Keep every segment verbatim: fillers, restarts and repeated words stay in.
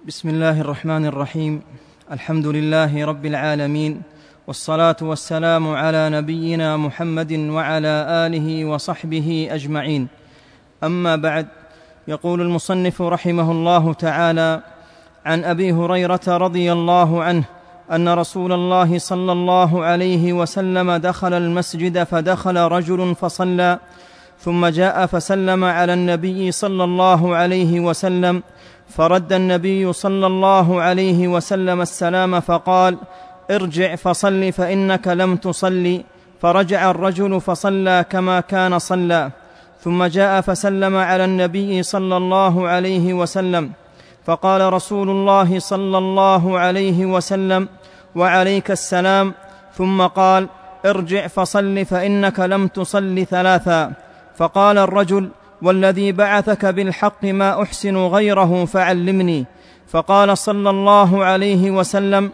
بسم الله الرحمن الرحيم. الحمد لله رب العالمين، والصلاة والسلام على نبينا محمد وعلى آله وصحبه أجمعين. أما بعد، يقول المصنف رحمه الله تعالى: عن أبي هريرة رضي الله عنه أن رسول الله صلى الله عليه وسلم دخل المسجد فدخل رجل فصلى، ثم جاء فسلم على النبي صلى الله عليه وسلم، فرد النبي صلى الله عليه وسلم السلام فقال: ارجع فصل فإنك لم تصل. فرجع الرجل فصلى كما كان صلى، ثم جاء فسلم على النبي صلى الله عليه وسلم، فقال رسول الله صلى الله عليه وسلم: وعليك السلام. ثم قال: ارجع فصل فإنك لم تصل ثلاثا. فقال الرجل: والذي بعثك بالحق ما أحسن غيره فعلمني. فقال صلى الله عليه وسلم: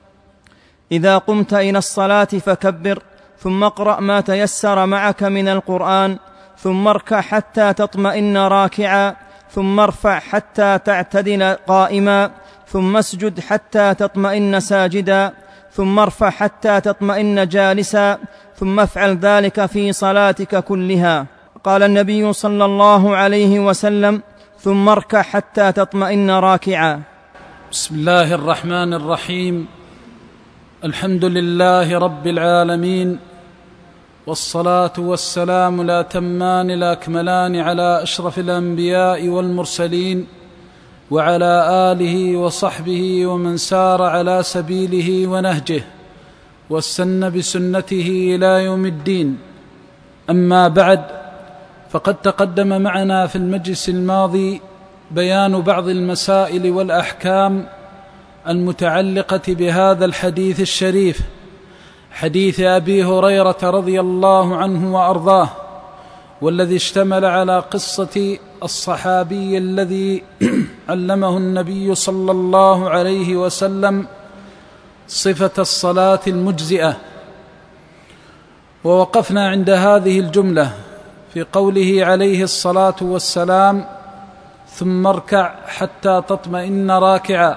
إذا قمت إلى الصلاة فكبر، ثم اقرأ ما تيسر معك من القرآن، ثم اركع حتى تطمئن راكعا، ثم ارفع حتى تعتدل قائما، ثم اسجد حتى تطمئن ساجدا، ثم ارفع حتى تطمئن جالسا، ثم افعل ذلك في صلاتك كلها. قال النبي صلى الله عليه وسلم: ثم اركع حتى تطمئن راكعا. بسم الله الرحمن الرحيم. الحمد لله رب العالمين، والصلاة والسلام الأتمان الأكملان على أشرف الأنبياء والمرسلين، وعلى آله وصحبه ومن سار على سبيله ونهجه واستنى بسنته إلى يوم الدين. أما بعد، فقد تقدم معنا في المجلس الماضي بيان بعض المسائل والأحكام المتعلقة بهذا الحديث الشريف، حديث أبي هريرة رضي الله عنه وأرضاه، والذي اشتمل على قصة الصحابي الذي علمه النبي صلى الله عليه وسلم صفة الصلاة المجزئة. ووقفنا عند هذه الجملة في قوله عليه الصلاة والسلام: ثم اركع حتى تطمئن راكعا.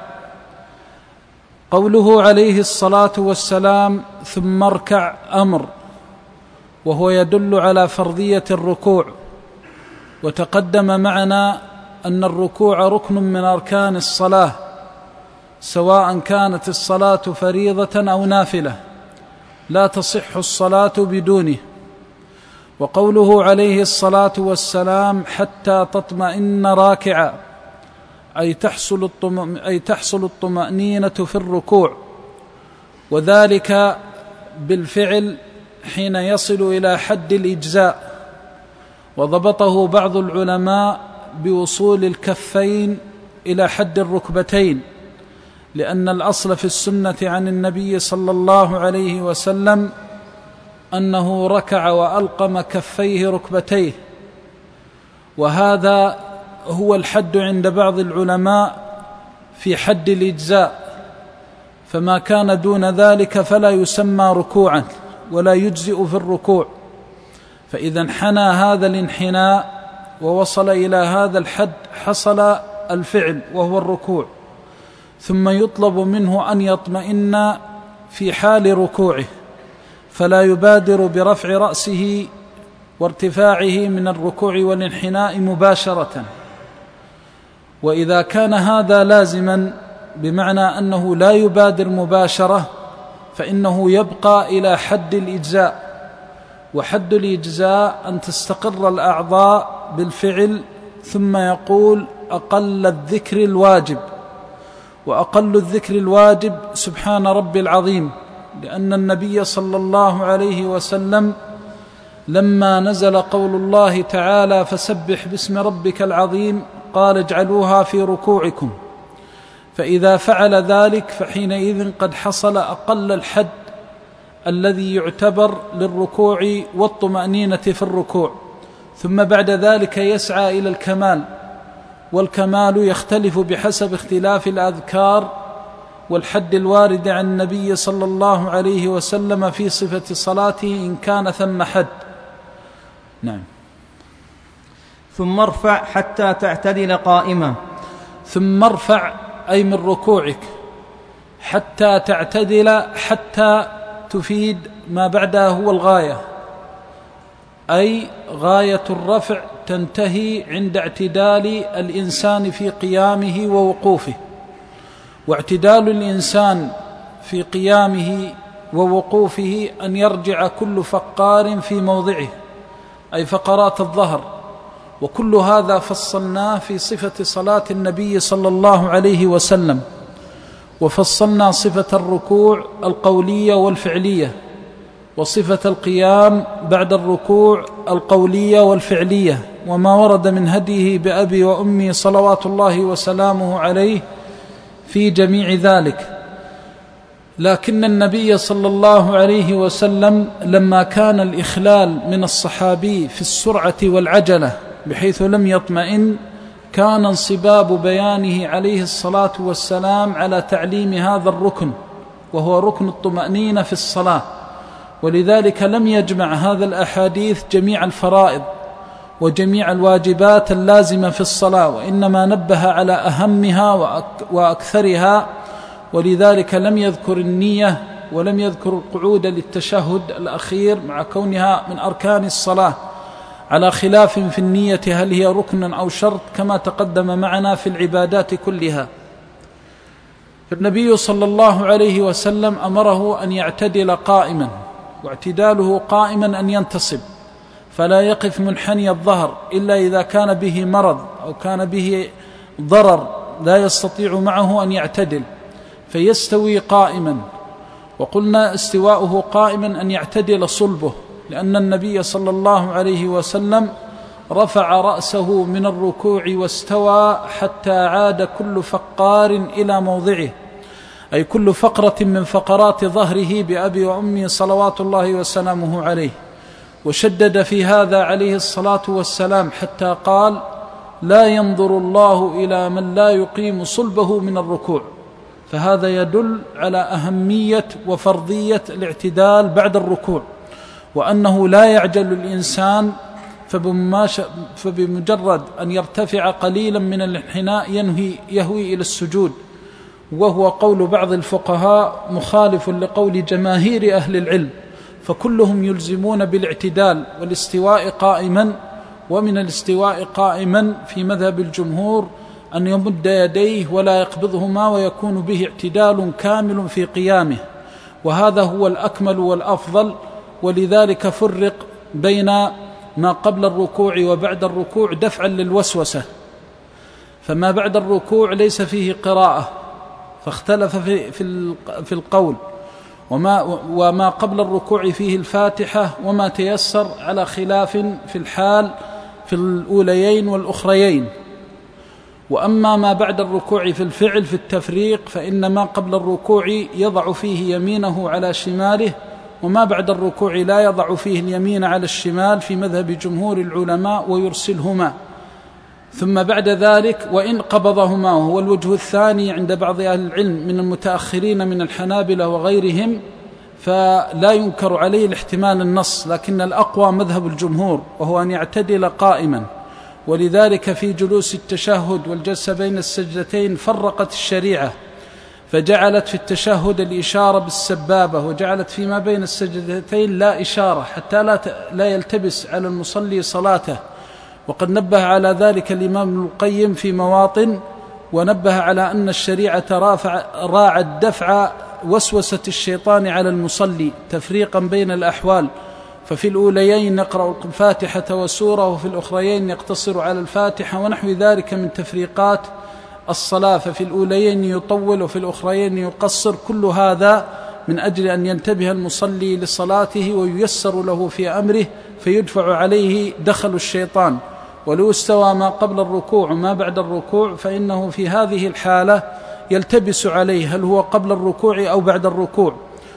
قوله عليه الصلاة والسلام ثم اركع أمر، وهو يدل على فرضية الركوع، وتقدم معنا أن الركوع ركن من أركان الصلاة، سواء كانت الصلاة فريضة أو نافلة، لا تصح الصلاة بدونه. وقوله عليه الصلاة والسلام حتى تطمئن راكعا، أي تحصل الطم... أي تحصل الطمأنينة في الركوع، وذلك بالفعل حين يصل إلى حد الإجزاء. وضبطه بعض العلماء بوصول الكفين إلى حد الركبتين، لأن الأصل في السنة عن النبي صلى الله عليه وسلم أنه ركع وألقم كفيه ركبتيه، وهذا هو الحد عند بعض العلماء في حد الإجزاء، فما كان دون ذلك فلا يسمى ركوعا ولا يجزئ في الركوع. فإذا انحنى هذا الانحناء ووصل إلى هذا الحد حصل الفعل وهو الركوع، ثم يطلب منه أن يطمئن في حال ركوعه، فلا يبادر برفع رأسه وارتفاعه من الركوع والانحناء مباشرة. وإذا كان هذا لازما بمعنى أنه لا يبادر مباشرة، فإنه يبقى إلى حد الإجزاء، وحد الإجزاء أن تستقر الأعضاء بالفعل، ثم يقول أقل الذكر الواجب. وأقل الذكر الواجب سبحان ربي العظيم، لأن النبي صلى الله عليه وسلم لما نزل قول الله تعالى فسبح باسم ربك العظيم قال اجعلوها في ركوعكم، فإذا فعل ذلك فحينئذ قد حصل أقل الحد الذي يعتبر للركوع والطمأنينة في الركوع، ثم بعد ذلك يسعى إلى الكمال، والكمال يختلف بحسب اختلاف الأذكار والحد الوارد عن النبي صلى الله عليه وسلم في صفة صلاته إن كان ثم حد. نعم. ثم ارفع حتى تعتدل قائما. ثم ارفع أي من ركوعك حتى تعتدل، حتى تفيد ما بعدها هو الغاية، أي غاية الرفع تنتهي عند اعتدال الإنسان في قيامه ووقوفه. واعتدال الإنسان في قيامه ووقوفه أن يرجع كل فقار في موضعه، أي فقرات الظهر. وكل هذا فصلناه في صفة صلاة النبي صلى الله عليه وسلم، وفصلنا صفة الركوع القولية والفعلية، وصفة القيام بعد الركوع القولية والفعلية، وما ورد من هديه بأبي وأمي صلوات الله وسلامه عليه في جميع ذلك. لكن النبي صلى الله عليه وسلم لما كان الإخلال من الصحابي في السرعة والعجلة بحيث لم يطمئن، كان انصباب بيانه عليه الصلاة والسلام على تعليم هذا الركن، وهو ركن الطمأنينة في الصلاة. ولذلك لم يجمع هذا الأحاديث جميع الفرائض وجميع الواجبات اللازمة في الصلاة، وإنما نبه على أهمها وأكثرها. ولذلك لم يذكر النية ولم يذكر القعود للتشهد الأخير مع كونها من أركان الصلاة، على خلاف في النية هل هي ركن أو شرط، كما تقدم معنا في العبادات كلها. النبي صلى الله عليه وسلم أمره أن يعتدل قائما، واعتداله قائما أن ينتصب، فلا يقف منحني الظهر إلا إذا كان به مرض أو كان به ضرر لا يستطيع معه أن يعتدل، فيستوي قائما. وقلنا استواؤه قائما أن يعتدل صلبه، لأن النبي صلى الله عليه وسلم رفع رأسه من الركوع واستوى حتى عاد كل فقار إلى موضعه، أي كل فقرة من فقرات ظهره بأبي وأمي صلوات الله وسلامه عليه. وشدد في هذا عليه الصلاة والسلام حتى قال: لا ينظر الله إلى من لا يقيم صلبه من الركوع. فهذا يدل على أهمية وفرضية الاعتدال بعد الركوع، وأنه لا يعجل الإنسان فبمجرد أن يرتفع قليلا من الانحناء ينهي يهوي إلى السجود، وهو قول بعض الفقهاء مخالف لقول جماهير أهل العلم، فكلهم يلزمون بالاعتدال والاستواء قائما. ومن الاستواء قائما في مذهب الجمهور أن يمد يديه ولا يقبضهما، ويكون به اعتدال كامل في قيامه، وهذا هو الأكمل والأفضل. ولذلك فرق بين ما قبل الركوع وبعد الركوع دفعا للوسوسة، فما بعد الركوع ليس فيه قراءة، فاختلف في في القول، وما وما قبل الركوع فيه الفاتحة وما تيسر، على خلاف في الحال في الأوليين والأخريين. وأما ما بعد الركوع في الفعل في التفريق، فإن ما قبل الركوع يضع فيه يمينه على شماله، وما بعد الركوع لا يضع فيه اليمين على الشمال في مذهب جمهور العلماء، ويرسلهما. ثم بعد ذلك وإن قبضهما، وهو الوجه الثاني عند بعض أهل العلم من المتأخرين من الحنابلة وغيرهم، فلا ينكر عليه الاحتمال النص، لكن الأقوى مذهب الجمهور وهو أن يعتدل قائما. ولذلك في جلوس التشهد والجلسة بين السجدتين فرقت الشريعة، فجعلت في التشهد الإشارة بالسبابة، وجعلت فيما بين السجدتين لا إشارة، حتى لا لا يلتبس على المصلي صلاته. وقد نبه على ذلك الإمام ابن القيم في مواطن، ونبه على أن الشريعة راعت دفع وسوسة الشيطان على المصلي تفريقا بين الأحوال، ففي الأوليين يقرأ الفاتحة وسورة، وفي الأخريين يقتصر على الفاتحة، ونحو ذلك من تفريقات الصلاة، ففي الأوليين يطول وفي الأخريين يقصر. كل هذا من أجل أن ينتبه المصلي لصلاته وييسر له في أمره، فيدفع عليه دخل الشيطان. ولو استوى ما قبل الركوع وما بعد الركوع، فإنه في هذه الحالة يلتبس عليه هل هو قبل الركوع أو بعد الركوع،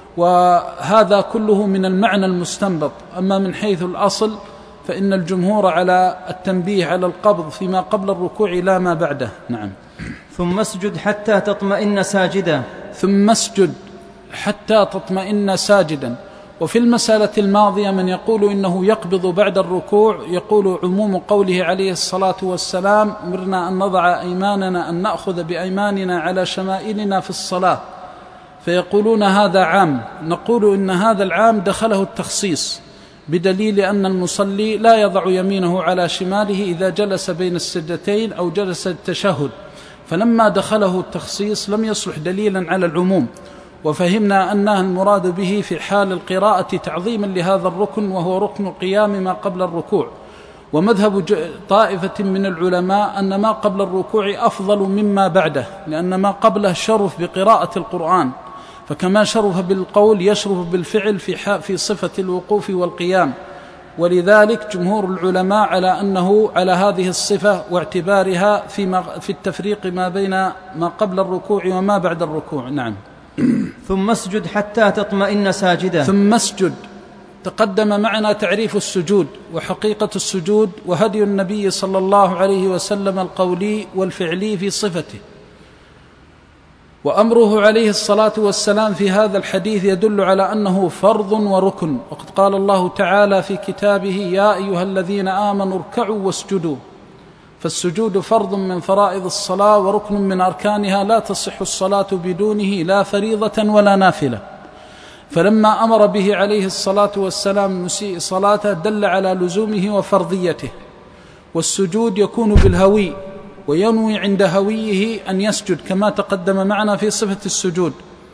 وهذا كله من المعنى المستنبط. أما من حيث الأصل فإن الجمهور على التنبيه على القبض فيما قبل الركوع لا ما بعده. نعم. ثم اسجد حتى تطمئن ساجدا. ثم اسجد حتى تطمئن ساجدا. وفي المسألة الماضية من يقول إنه يقبض بعد الركوع يقول عموم قوله عليه الصلاة والسلام: أمرنا أن نضع أيماننا، أن نأخذ بأيماننا على شمائلنا في الصلاة، فيقولون هذا عام. نقول إن هذا العام دخله التخصيص، بدليل أن المصلي لا يضع يمينه على شماله إذا جلس بين السجدتين أو جلس التشهد، فلما دخله التخصيص لم يصلح دليلا على العموم، وفهمنا أنها المراد به في حال القراءة تعظيما لهذا الركن، وهو ركن القيام ما قبل الركوع. ومذهب طائفة من العلماء أن ما قبل الركوع أفضل مما بعده، لأن ما قبله شرف بقراءة القرآن، فكما شرف بالقول يشرف بالفعل في في صفة الوقوف والقيام. ولذلك جمهور العلماء على أنه على هذه الصفة واعتبارها في في التفريق ما بين ما قبل الركوع وما بعد الركوع. نعم. ثم اسجد حتى تطمئن ساجدا. ثم اسجد، تقدم معنا تعريف السجود وحقيقة السجود وهدي النبي صلى الله عليه وسلم القولي والفعلي في صفته، وأمره عليه الصلاة والسلام في هذا الحديث يدل على أنه فرض وركن. وقد قال الله تعالى في كتابه: يا أيها الذين آمنوا اركعوا واسجدوا. فالسجود فرض من فرائض الصلاة وركن من أركانها، لا تصح الصلاة بدونه، لا فريضة ولا نافلة. فلما أمر به عليه الصلاة والسلام مسيء صلاته دل على لزومه وفرضيته. والسجود يكون بالهوي، وينوي عند هويه أن يسجد كما تقدم معنا في صفة السجود.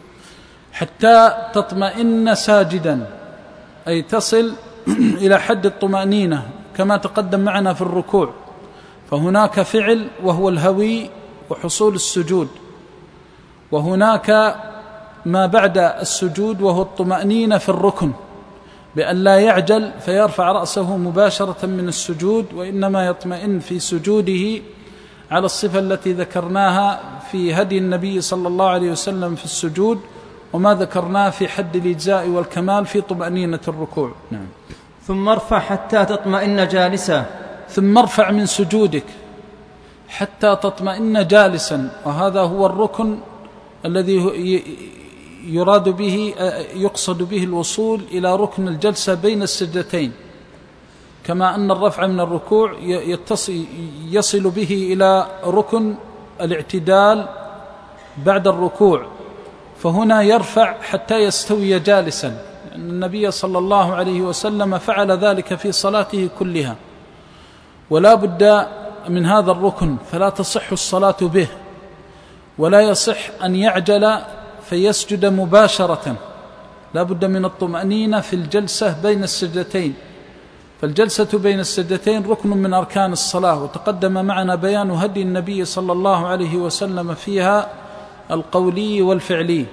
حتى تطمئن ساجدا، أي تصل إلى حد الطمأنينة كما تقدم معنا في الركوع. فهناك فعل وهو الهوي وحصول السجود، وهناك ما بعد السجود وهو الطمأنينة في الركن، بأن لا يعجل فيرفع رأسه مباشرة من السجود، وإنما يطمئن في سجوده على الصفة التي ذكرناها في هدي النبي صلى الله عليه وسلم في السجود، وما ذكرناه في حد الإجزاء والكمال في طمأنينة الركوع. نعم. ثم ارفع حتى تطمئن جالسا. ثم ارفع من سجودك حتى تطمئن جالسا، وهذا هو الركن الذي يراد به يقصد به الوصول إلى ركن الجلسة بين السجدتين، كما أن الرفع من الركوع يصل به إلى ركن الاعتدال بعد الركوع، فهنا يرفع حتى يستوي جالسا، لأن النبي صلى الله عليه وسلم فعل ذلك في صلاته كلها. ولا بد من هذا الركن، فلا تصح الصلاة به، ولا يصح أن يعجل فيسجد مباشرة، لا بد من الطمأنينة في الجلسة بين السجدتين. فالجلسة بين السجدتين ركن من أركان الصلاة، وتقدم معنا بيان هدي النبي صلى الله عليه وسلم فيها القولي والفعلي.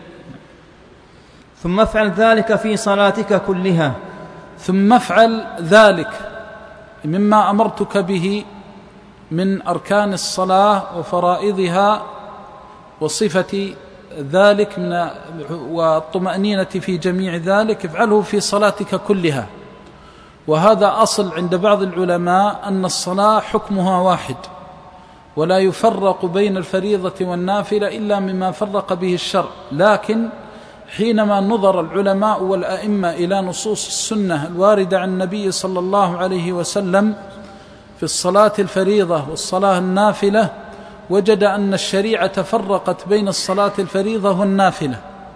ثم افعل ذلك في صلاتك كلها. ثم افعل ذلك مما أمرتك به من أركان الصلاة وفرائضها وصفة ذلك من والطمأنينة في جميع ذلك، افعله في صلاتك كلها. وهذا أصل عند بعض العلماء أن الصلاة حكمها واحد، ولا يفرق بين الفريضة والنافلة إلا مما فرق به الشرع. لكن حينما نظر العلماء والأئمة إلى نصوص السنة الواردة عن النبي صلى الله عليه وسلم في الصلاة الفريضة والصلاة النافلة، وجد أن الشريعة فرقت بين الصلاة الفريضة والنافلة،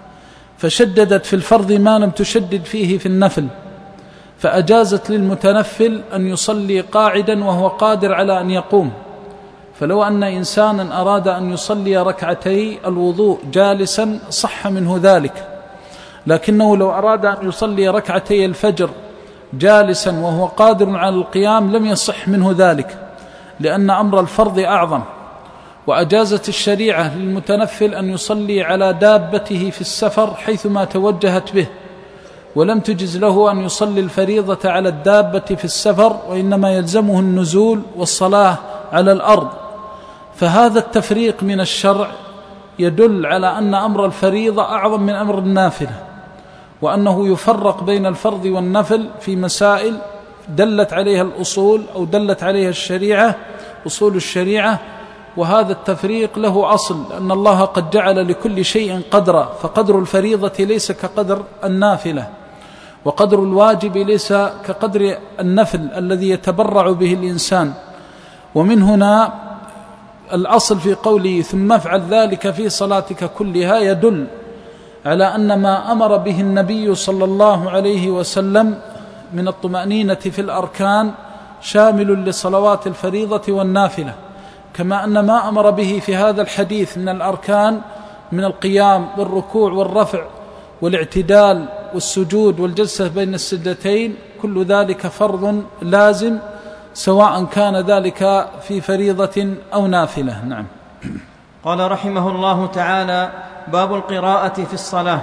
فشددت في الفرض ما لم تشدد فيه في النفل، فأجازت للمتنفل أن يصلي قاعدا وهو قادر على أن يقوم. فلو أن إنسانا أراد أن يصلي ركعتي الوضوء جالسا صح منه ذلك، لكنه لو أراد أن يصلي ركعتي الفجر جالسا وهو قادر على القيام لم يصح منه ذلك، لأن أمر الفرض أعظم. وأجازت الشريعة للمتنفل أن يصلي على دابته في السفر حيثما توجهت به، ولم تجز له أن يصلي الفريضة على الدابة في السفر، وإنما يلزمه النزول والصلاة على الأرض. فهذا التفريق من الشرع يدل على أن أمر الفريضة أعظم من أمر النافلة، وأنه يفرق بين الفرض والنفل في مسائل دلت عليها الأصول أو دلت عليها الشريعة، أصول الشريعة. وهذا التفريق له أصل، أن الله قد جعل لكل شيء قدرا، فقدر الفريضة ليس كقدر النافلة. وقدر الواجب ليس كقدر النفل الذي يتبرع به الإنسان. ومن هنا الأصل في قوله ثم افعل ذلك في صلاتك كلها يدل على أن ما أمر به النبي صلى الله عليه وسلم من الطمأنينة في الأركان شامل لصلوات الفريضة والنافلة، كما أن ما أمر به في هذا الحديث من الأركان من القيام والركوع والرفع والاعتدال والسجود والجلسة بين السجدتين كل ذلك فرض لازم، سواء كان ذلك في فريضة أو نافلة. نعم. قال رحمه الله تعالى: باب القراءة في الصلاة.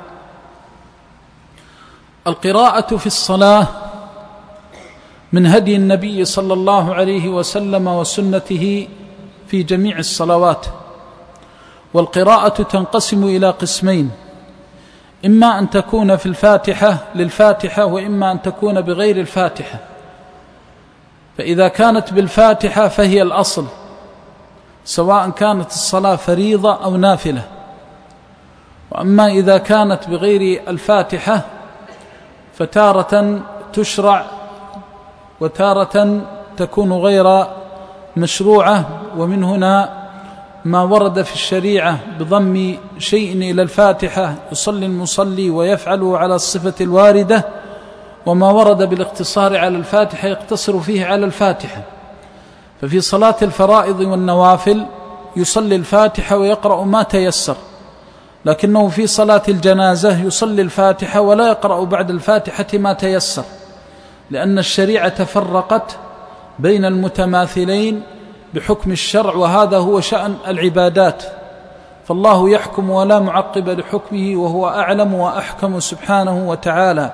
القراءة في الصلاة من هدي النبي صلى الله عليه وسلم وسنته في جميع الصلوات. والقراءة تنقسم إلى قسمين: إما أن تكون في الفاتحة للفاتحة، وإما أن تكون بغير الفاتحة. فإذا كانت بالفاتحة فهي الأصل، سواء كانت الصلاة فريضة أو نافلة. وأما إذا كانت بغير الفاتحة فتارة تشرع وتارة تكون غير مشروعة. ومن هنا ما ورد في الشريعة بضم شيء إلى الفاتحة يصلي المصلي ويفعله على الصفة الواردة، وما ورد بالاقتصار على الفاتحة يقتصر فيه على الفاتحة. ففي صلاة الفرائض والنوافل يصلي الفاتحة ويقرأ ما تيسر، لكنه في صلاة الجنازة يصلي الفاتحة ولا يقرأ بعد الفاتحة ما تيسر، لأن الشريعة فرقت بين المتماثلين بحكم الشرع، وهذا هو شأن العبادات. فالله يحكم ولا معقب لحكمه، وهو أعلم وأحكم سبحانه وتعالى.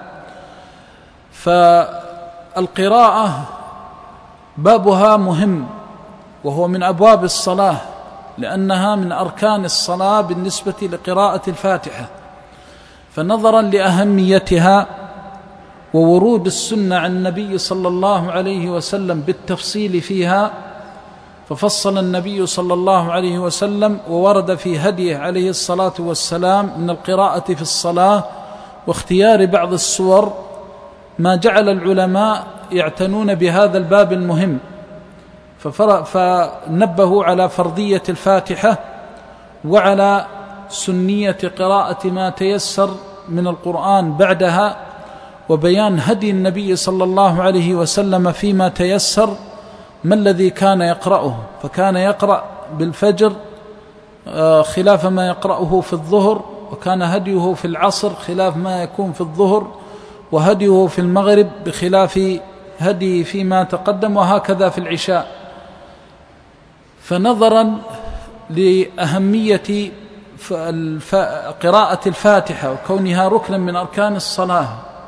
فالقراءة بابها مهم، وهو من أبواب الصلاة، لأنها من أركان الصلاة بالنسبة لقراءة الفاتحة. فنظرا لأهميتها وورود السنة عن النبي صلى الله عليه وسلم بالتفصيل فيها، ففصل النبي صلى الله عليه وسلم وورد في هديه عليه الصلاة والسلام من القراءة في الصلاة واختيار بعض السور ما جعل العلماء يعتنون بهذا الباب المهم، فنبهوا على فرضية الفاتحة وعلى سنية قراءة ما تيسر من القرآن بعدها، وبيان هدي النبي صلى الله عليه وسلم فيما تيسر ما الذي كان يقرأه. فكان يقرأ بالفجر خلاف ما يقرأه في الظهر، وكان هديه في العصر خلاف ما يكون في الظهر، وهديه في المغرب بخلاف هدي فيما تقدم، وهكذا في العشاء. فنظرا لأهمية قراءة الفاتحة وكونها ركنا من أركان الصلاة،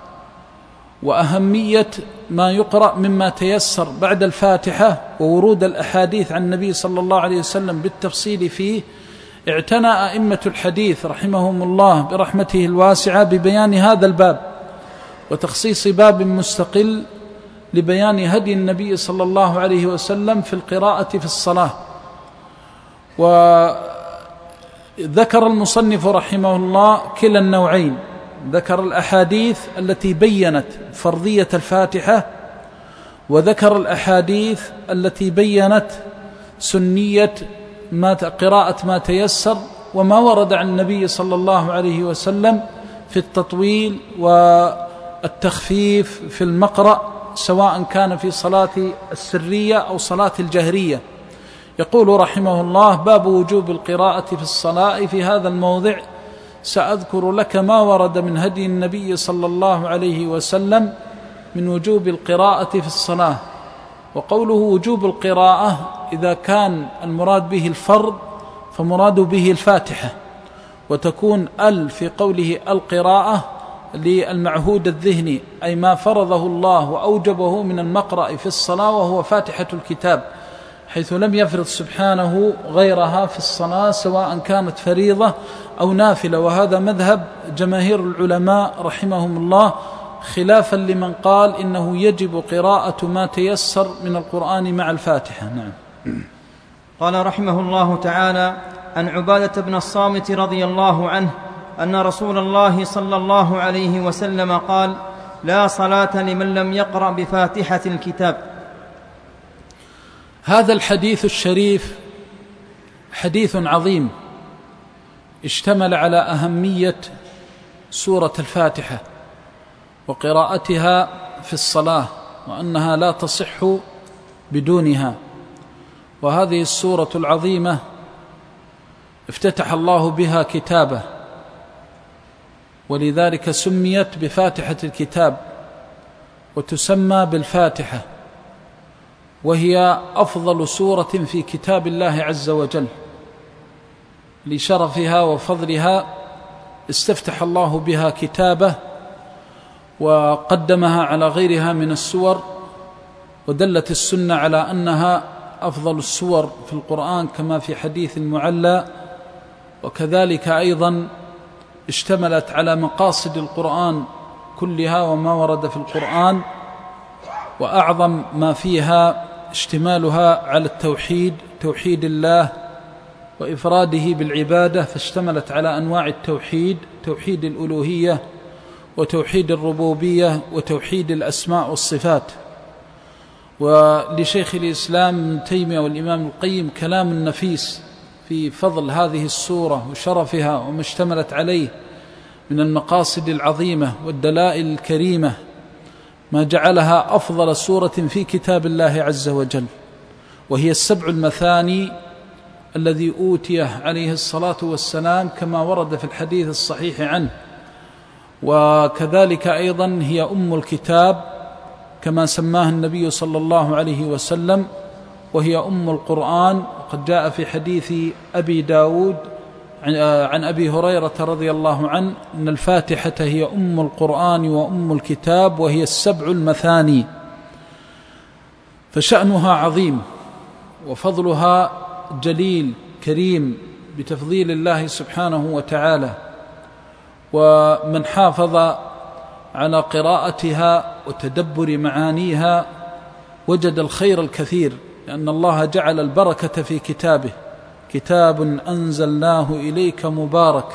وأهمية ما يقرأ مما تيسر بعد الفاتحة، وورود الأحاديث عن النبي صلى الله عليه وسلم بالتفصيل فيه، اعتنى أئمة الحديث رحمهم الله برحمته الواسعة ببيان هذا الباب، وتخصيص باب مستقل لبيان هدي النبي صلى الله عليه وسلم في القراءة في الصلاة. وذكر المصنف رحمه الله كلا النوعين، ذكر الأحاديث التي بيّنت فرضية الفاتحة، وذكر الأحاديث التي بيّنت سنية ما قراءة ما تيسر، وما ورد عن النبي صلى الله عليه وسلم في التطويل والتخفيف في المقرأ، سواء كان في صلاة السرية أو صلاة الجهرية. يقول رحمه الله: باب وجوب القراءة في الصلاة. في هذا الموضع سأذكر لك ما ورد من هدي النبي صلى الله عليه وسلم من وجوب القراءة في الصلاة. وقوله وجوب القراءة إذا كان المراد به الفرض فمراد به الفاتحة، وتكون ال في قوله القراءة للمعهود الذهني، أي ما فرضه الله وأوجبه من المقرأ في الصلاة، وهو فاتحة الكتاب، حيث لم يفرض سبحانه غيرها في الصلاة سواء كانت فريضة أو نافلة. وهذا مذهب جماهير العلماء رحمهم الله، خلافا لمن قال إنه يجب قراءة ما تيسر من القرآن مع الفاتحة. نعم. قال رحمه الله تعالى: عن عبادة بن الصامت رضي الله عنه أن رسول الله صلى الله عليه وسلم قال: لا صلاة لمن لم يقرأ بفاتحة الكتاب. هذا الحديث الشريف حديث عظيم اشتمل على أهمية سورة الفاتحة وقراءتها في الصلاة، وأنها لا تصح بدونها. وهذه السورة العظيمة افتتح الله بها كتابه، ولذلك سميت بفاتحة الكتاب، وتسمى بالفاتحة، وهي أفضل سورة في كتاب الله عز وجل. لشرفها وفضلها استفتح الله بها كتابه وقدمها على غيرها من السور، ودلت السنة على أنها أفضل السور في القرآن كما في حديث المعلى. وكذلك أيضا اشتملت على مقاصد القرآن كلها وما ورد في القرآن، وأعظم ما فيها اشتمالها على التوحيد، توحيد الله وإفراده بالعبادة، فاشتملت على أنواع التوحيد: توحيد الألوهية وتوحيد الربوبية وتوحيد الأسماء والصفات. ولشيخ الإسلام ابن تيمية والإمام القيم كلام نفيس في فضل هذه السورة وشرفها وما اشتملت عليه من المقاصد العظيمة والدلائل الكريمة، ما جعلها أفضل سورة في كتاب الله عز وجل. وهي السبع المثاني الذي أوتيه عليه الصلاة والسلام كما ورد في الحديث الصحيح عنه. وكذلك أيضا هي أم الكتاب كما سماها النبي صلى الله عليه وسلم، وهي أم القرآن. وقد جاء في حديث أبي داود عن أبي هريرة رضي الله عنه أن الفاتحة هي أم القرآن وأم الكتاب، وهي السبع المثاني. فشأنها عظيم وفضلها جليل كريم بتفضيل الله سبحانه وتعالى. ومن حافظ على قراءتها وتدبر معانيها وجد الخير الكثير، لأن الله جعل البركة في كتابه: كتاب أنزلناه إليك مبارك.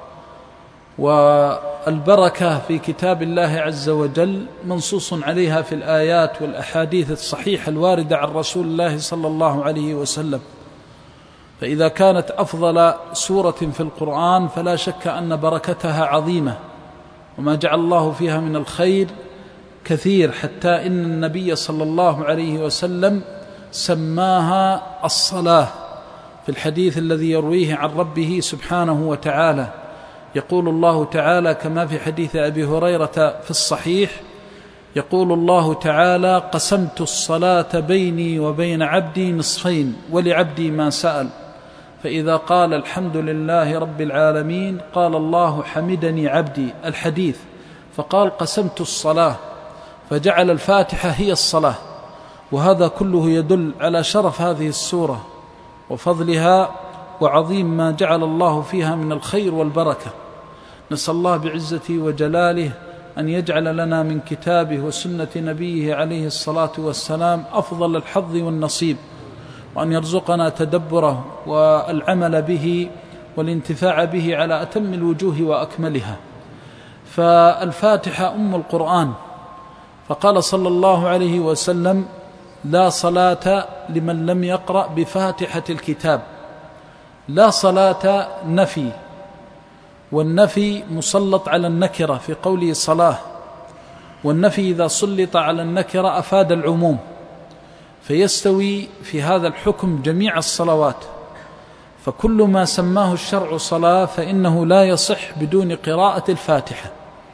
والبركة في كتاب الله عز وجل منصوص عليها في الآيات والأحاديث الصحيحة الواردة عن رسول الله صلى الله عليه وسلم. فإذا كانت أفضل سورة في القرآن فلا شك أن بركتها عظيمة، وما جعل الله فيها من الخير كثير، حتى إن النبي صلى الله عليه وسلم سماها الصلاة في الحديث الذي يرويه عن ربه سبحانه وتعالى. يقول الله تعالى كما في حديث أبي هريرة في الصحيح: يقول الله تعالى: قسمت الصلاة بيني وبين عبدي نصفين ولعبدي ما سأل، فإذا قال الحمد لله رب العالمين قال الله حمدني عبدي. الحديث. فقال: قسمت الصلاة، فجعل الفاتحة هي الصلاة. وهذا كله يدل على شرف هذه السورة وفضلها وعظيم ما جعل الله فيها من الخير والبركة. نسأل الله بعزته وجلاله أن يجعل لنا من كتابه وسنة نبيه عليه الصلاة والسلام أفضل الحظ والنصيب، وأن يرزقنا تدبره والعمل به والانتفاع به على أتم الوجوه وأكملها. فالفاتحة أم القرآن. فقال صلى الله عليه وسلم: لا صلاة لمن لم يقرأ بفاتحة الكتاب. لا صلاة نفي، والنفي مسلط على النكرة في قوله صلاة، والنفي إذا سلط على النكرة أفاد العموم، فيستوي في هذا الحكم جميع الصلوات. فكل ما سماه الشرع صلاة فإنه لا يصح بدون قراءة الفاتحة،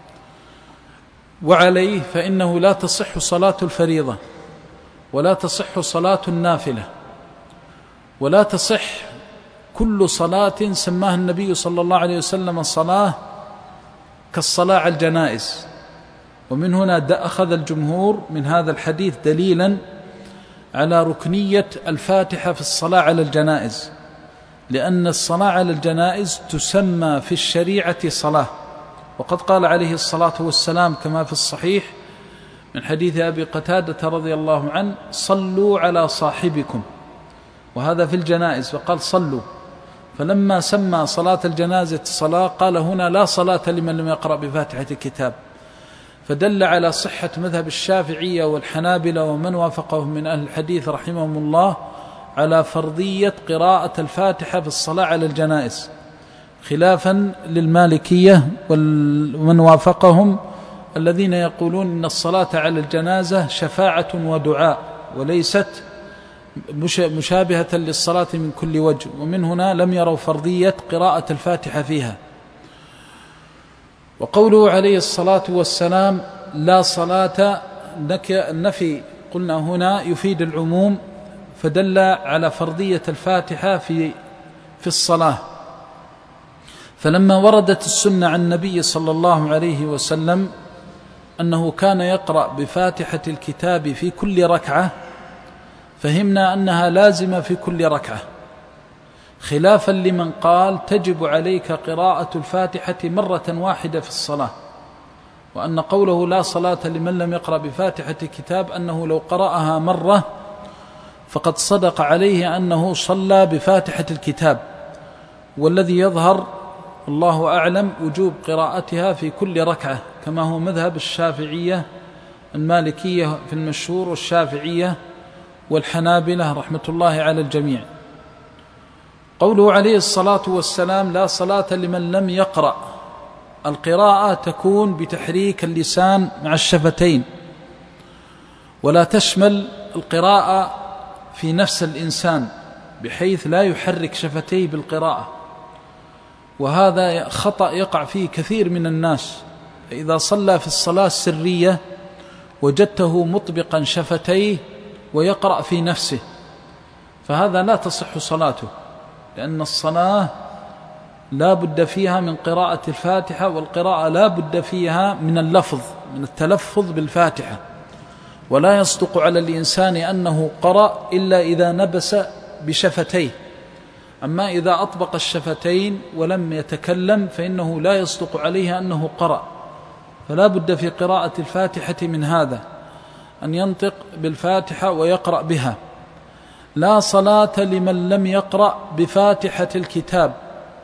وعليه فإنه لا تصح صلاة الفريضة، ولا تصح صلاة النافلة، ولا تصح كل صلاة سماها النبي صلى الله عليه وسلم الصلاة كالصلاة على الجنائز. ومن هنا أخذ الجمهور من هذا الحديث دليلا على ركنية الفاتحة في الصلاة على الجنائز، لأن الصلاة على الجنائز تسمى في الشريعة صلاة. وقد قال عليه الصلاة والسلام كما في الصحيح من حديث أبي قتادة رضي الله عنه: صلوا على صاحبكم، وهذا في الجنائز، فقال صلوا. فلما سمى صلاة الجنازة صلاة قال هنا: لا صلاة لمن لم يقرأ بفاتحة الكتاب. فدل على صحة مذهب الشافعية والحنابلة ومن وافقهم من أهل الحديث رحمهم الله على فرضية قراءة الفاتحة في الصلاة على الجنائز، خلافا للمالكية ومن وافقهم الذين يقولون إن الصلاة على الجنازة شفاعة ودعاء وليست مشابهة للصلاة من كل وجه، ومن هنا لم يروا فرضية قراءة الفاتحة فيها. وقوله عليه الصلاة والسلام لا صلاة، النفي قلنا هنا يفيد العموم، فدل على فرضية الفاتحة في في الصلاة. فلما وردت السنة عن النبي صلى الله عليه وسلم أنه كان يقرأ بفاتحة الكتاب في كل ركعة، فهمنا أنها لازمة في كل ركعة، خلافا لمن قال تجب عليك قراءة الفاتحة مرة واحدة في الصلاة، وأن قوله لا صلاة لمن لم يقرأ بفاتحة الكتاب أنه لو قرأها مرة فقد صدق عليه أنه صلى بفاتحة الكتاب، والذي يظهر الله أعلم وجوب قراءتها في كل ركعة، كما هو مذهب الشافعية المالكية في المشهور والشافعية والحنابلة رحمة الله على الجميع. قوله عليه الصلاة والسلام لا صلاة لمن لم يقرأ، القراءة تكون بتحريك اللسان مع الشفتين، ولا تشمل القراءة في نفس الإنسان بحيث لا يحرك شفتيه بالقراءة، وهذا خطأ يقع فيه كثير من الناس. إذا صلى في الصلاة السرية وجدته مطبقا شفتيه ويقرأ في نفسه، فهذا لا تصح صلاته، لأن الصلاة لا بد فيها من قراءة الفاتحة، والقراءة لا بد فيها من اللفظ، من التلفظ بالفاتحة، ولا يصدق على الإنسان أنه قرأ إلا إذا نبس بشفتيه. أما إذا أطبق الشفتين ولم يتكلم فإنه لا يصدق عليه أنه قرأ، فلا بد في قراءة الفاتحة من هذا، أن ينطق بالفاتحة ويقرأ بها. لا صلاة لمن لم يقرأ بفاتحة الكتاب،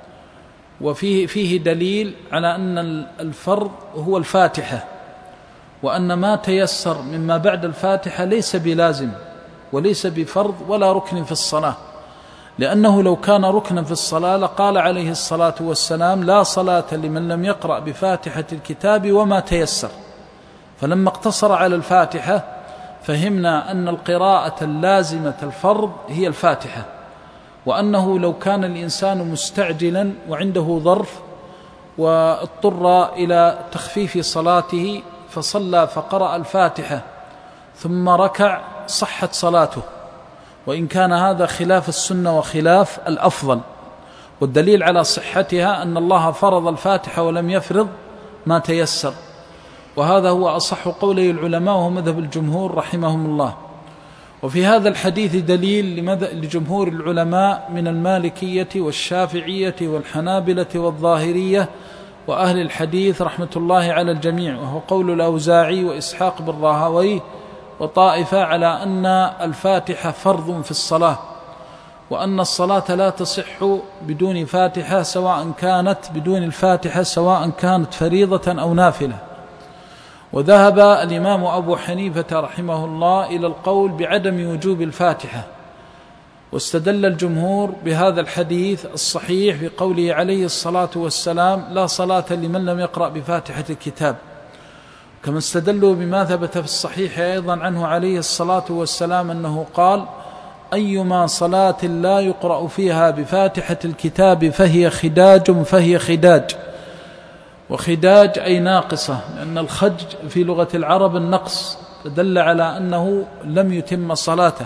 وفيه فيه دليل على أن الفرض هو الفاتحة، وأن ما تيسر مما بعد الفاتحة ليس بلازم وليس بفرض ولا ركن في الصلاة، لأنه لو كان ركنا في الصلاة لقال عليه الصلاة والسلام لا صلاة لمن لم يقرأ بفاتحة الكتاب وما تيسر. فلما اقتصر على الفاتحة فهمنا أن القراءة اللازمة الفرض هي الفاتحة، وأنه لو كان الإنسان مستعجلا وعنده ظرف واضطر إلى تخفيف صلاته فصلى فقرأ الفاتحة ثم ركع صحت صلاته، وإن كان هذا خلاف السنة وخلاف الأفضل. والدليل على صحتها أن الله فرض الفاتحة ولم يفرض ما تيسر، وهذا هو أصح قولي العلماء وهو مذهب الجمهور رحمهم الله. وفي هذا الحديث دليل لجمهور العلماء من المالكية والشافعية والحنابلة والظاهرية وأهل الحديث رحمة الله على الجميع، وهو قول الأوزاعي وإسحاق بن راهويه وطائفة على أن الفاتحة فرض في الصلاة، وأن الصلاة لا تصح بدون فاتحة سواء كانت بدون الفاتحة سواء كانت فريضة أو نافلة. وذهب الإمام أبو حنيفة رحمه الله إلى القول بعدم وجوب الفاتحة، واستدل الجمهور بهذا الحديث الصحيح بقوله عليه الصلاة والسلام لا صلاة لمن لم يقرأ بفاتحة الكتاب، كما استدلوا بما ثبت في الصحيح أيضا عنه عليه الصلاة والسلام أنه قال أيما صلاة لا يقرأ فيها بفاتحة الكتاب فهي خداج فهي خداج. وخداج أي ناقصة، لأن الخج في لغة العرب النقص، فدل على أنه لم يتم صلاته.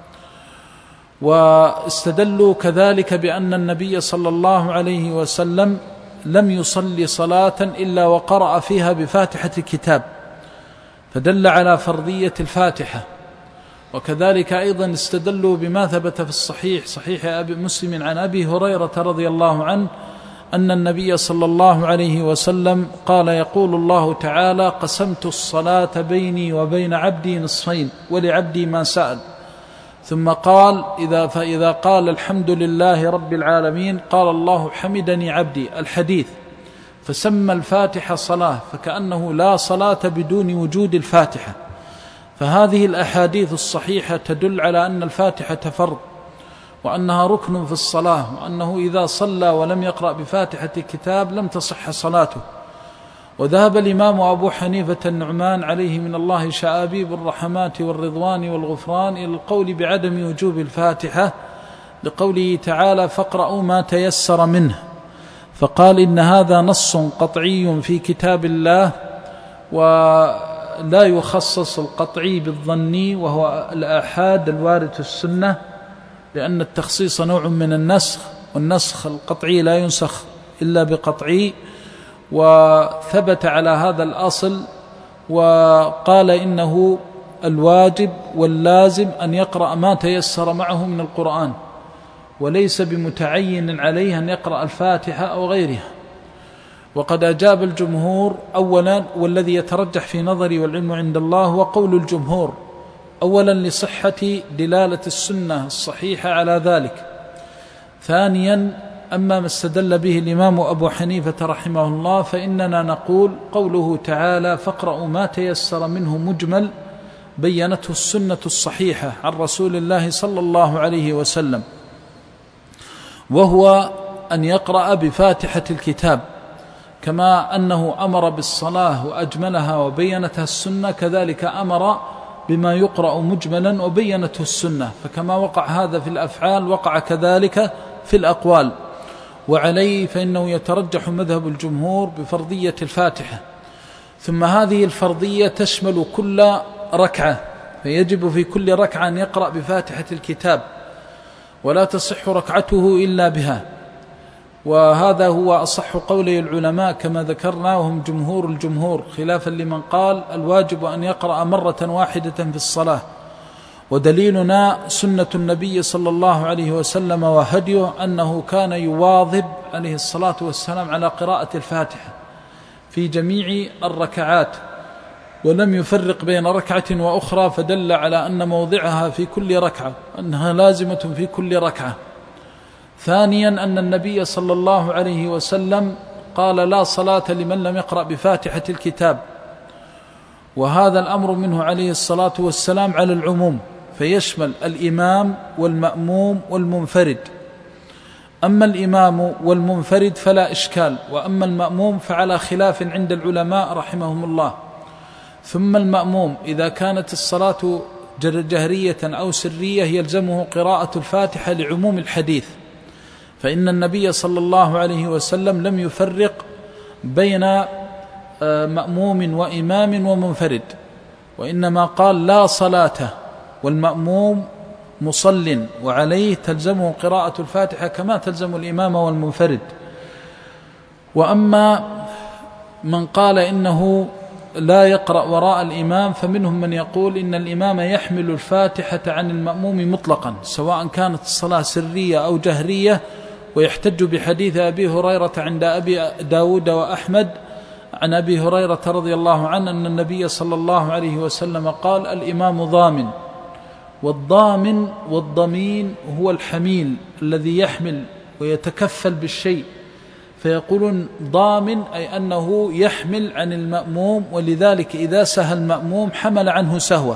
واستدلوا كذلك بأن النبي صلى الله عليه وسلم لم يصلي صلاة إلا وقرأ فيها بفاتحة الكتاب، فدل على فرضية الفاتحة. وكذلك أيضا استدلوا بما ثبت في الصحيح صحيح أبي مسلم عن أبي هريرة رضي الله عنه أن النبي صلى الله عليه وسلم قال يقول الله تعالى قسمت الصلاة بيني وبين عبدي نصفين ولعبدي ما سأل، ثم قال إذا فإذا قال الحمد لله رب العالمين قال الله حمدني عبدي الحديث، فسمى الفاتحة صلاة، فكأنه لا صلاة بدون وجود الفاتحة. فهذه الأحاديث الصحيحة تدل على أن الفاتحة فرض، وأنها ركن في الصلاة، وأنه إذا صلى ولم يقرأ بفاتحة الكتاب لم تصح صلاته. وذهب الإمام أبو حنيفة النعمان عليه من الله شآبيب الرحمات والرضوان والغفران إلى القول بعدم وجوب الفاتحة، لقوله تعالى فاقرأوا ما تيسر منه، فقال إن هذا نص قطعي في كتاب الله، ولا يخصص القطعي بالظني وهو الآحاد الوارد في السنة، لأن التخصيص نوع من النسخ، والنسخ القطعي لا ينسخ إلا بقطعي. وثبت على هذا الأصل، وقال إنه الواجب واللازم أن يقرأ ما تيسر معه من القرآن، وليس بمتعين عليه أن يقرأ الفاتحة أو غيرها. وقد أجاب الجمهور أولا، والذي يترجح في نظري والعلم عند الله هو قول الجمهور، أولا لصحة دلالة السنة الصحيحة على ذلك. ثانيا أما ما استدل به الإمام أبو حنيفة رحمه الله، فإننا نقول قوله تعالى فاقرأوا ما تيسر منه مجمل بينته السنة الصحيحة عن رسول الله صلى الله عليه وسلم، وهو أن يقرأ بفاتحة الكتاب، كما أنه أمر بالصلاة وأجملها وبينتها السنة، كذلك أمر بما يقرأ مجملا وبينته السنة. فكما وقع هذا في الأفعال وقع كذلك في الأقوال. وعليه فإنه يترجح مذهب الجمهور بفرضية الفاتحة. ثم هذه الفرضية تشمل كل ركعة، فيجب في كل ركعة أن يقرأ بفاتحة الكتاب، ولا تصح ركعته إلا بها. وهذا هو أصح قولي العلماء كما ذكرنا، وهم جمهور الجمهور، خلافا لمن قال الواجب أن يقرأ مرة واحدة في الصلاة. ودليلنا سنة النبي صلى الله عليه وسلم وهديه، أنه كان يواظب عليه الصلاة والسلام على قراءة الفاتحة في جميع الركعات، ولم يفرق بين ركعة وأخرى، فدل على أن موضعها في كل ركعة، أنها لازمة في كل ركعة. ثانيا أن النبي صلى الله عليه وسلم قال لا صلاة لمن لم يقرأ بفاتحة الكتاب، وهذا الأمر منه عليه الصلاة والسلام على العموم، فيشمل الإمام والمأموم والمنفرد. أما الإمام والمنفرد فلا إشكال، وأما المأموم فعلى خلاف عند العلماء رحمهم الله. ثم المأموم إذا كانت الصلاة جهرية أو سرية يلزمه قراءة الفاتحة لعموم الحديث، فإن النبي صلى الله عليه وسلم لم يفرق بين مأموم وإمام ومنفرد، وإنما قال لا صلاة، والمأموم مصل وعليه تلزمه قراءة الفاتحة كما تلزم الإمام والمنفرد. وأما من قال إنه لا يقرأ وراء الإمام، فمنهم من يقول إن الإمام يحمل الفاتحة عن المأموم مطلقا، سواء كانت الصلاة سرية أو جهرية، ويحتج بحديث أبي هريرة عند أبي داود وأحمد عن أبي هريرة رضي الله عنه أن النبي صلى الله عليه وسلم قال الإمام ضامن، والضامن والضمين هو الحميل الذي يحمل ويتكفل بالشيء، فيقولون ضامن أي أنه يحمل عن المأموم، ولذلك إذا سهى المأموم حمل عنه سهوة.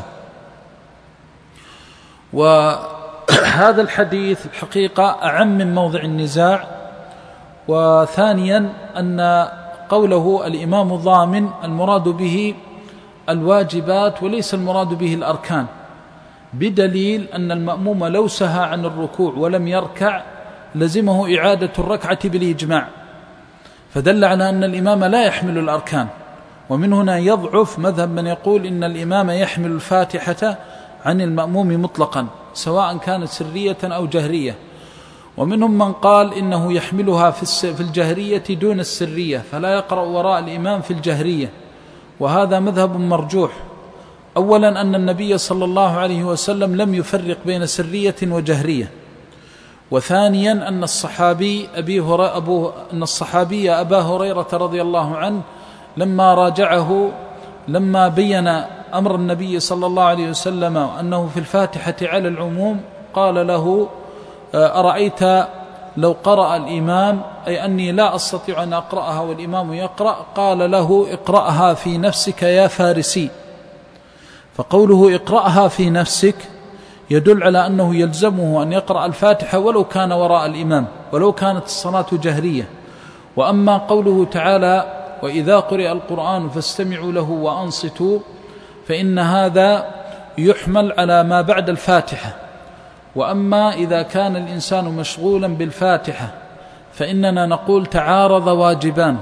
وهذا الحديث الحقيقة أعم من موضع النزاع. وثانيا أن قوله الإمام ضامن المراد به الواجبات وليس المراد به الأركان، بدليل أن المأموم لو سهى عن الركوع ولم يركع لزمه إعادة الركعة بالإجماع، فدل على أن الإمام لا يحمل الأركان. ومن هنا يضعف مذهب من يقول إن الإمام يحمل الفاتحة عن المأموم مطلقا سواء كانت سرية أو جهرية. ومنهم من قال إنه يحملها في الجهرية دون السرية، فلا يقرأ وراء الإمام في الجهرية، وهذا مذهب مرجوح. أولا أن النبي صلى الله عليه وسلم لم يفرق بين سرية وجهرية. وثانيا أن الصحابي أبي هريرة أبو أن الصحابي أبا هريرة رضي الله عنه لما راجعه لما بين أمر النبي صلى الله عليه وسلم أنه في الفاتحة على العموم قال له أرأيت لو قرأ الإمام، أي أني لا أستطيع أن أقرأها والإمام يقرأ، قال له اقرأها في نفسك يا فارسي. فقوله اقرأها في نفسك يدل على أنه يلزمه أن يقرأ الفاتحة ولو كان وراء الإمام، ولو كانت الصلاة جهرية. وأما قوله تعالى وإذا قرئ القرآن فاستمعوا له وأنصتوا، فإن هذا يحمل على ما بعد الفاتحة. وأما إذا كان الإنسان مشغولا بالفاتحة فإننا نقول تعارض واجبان: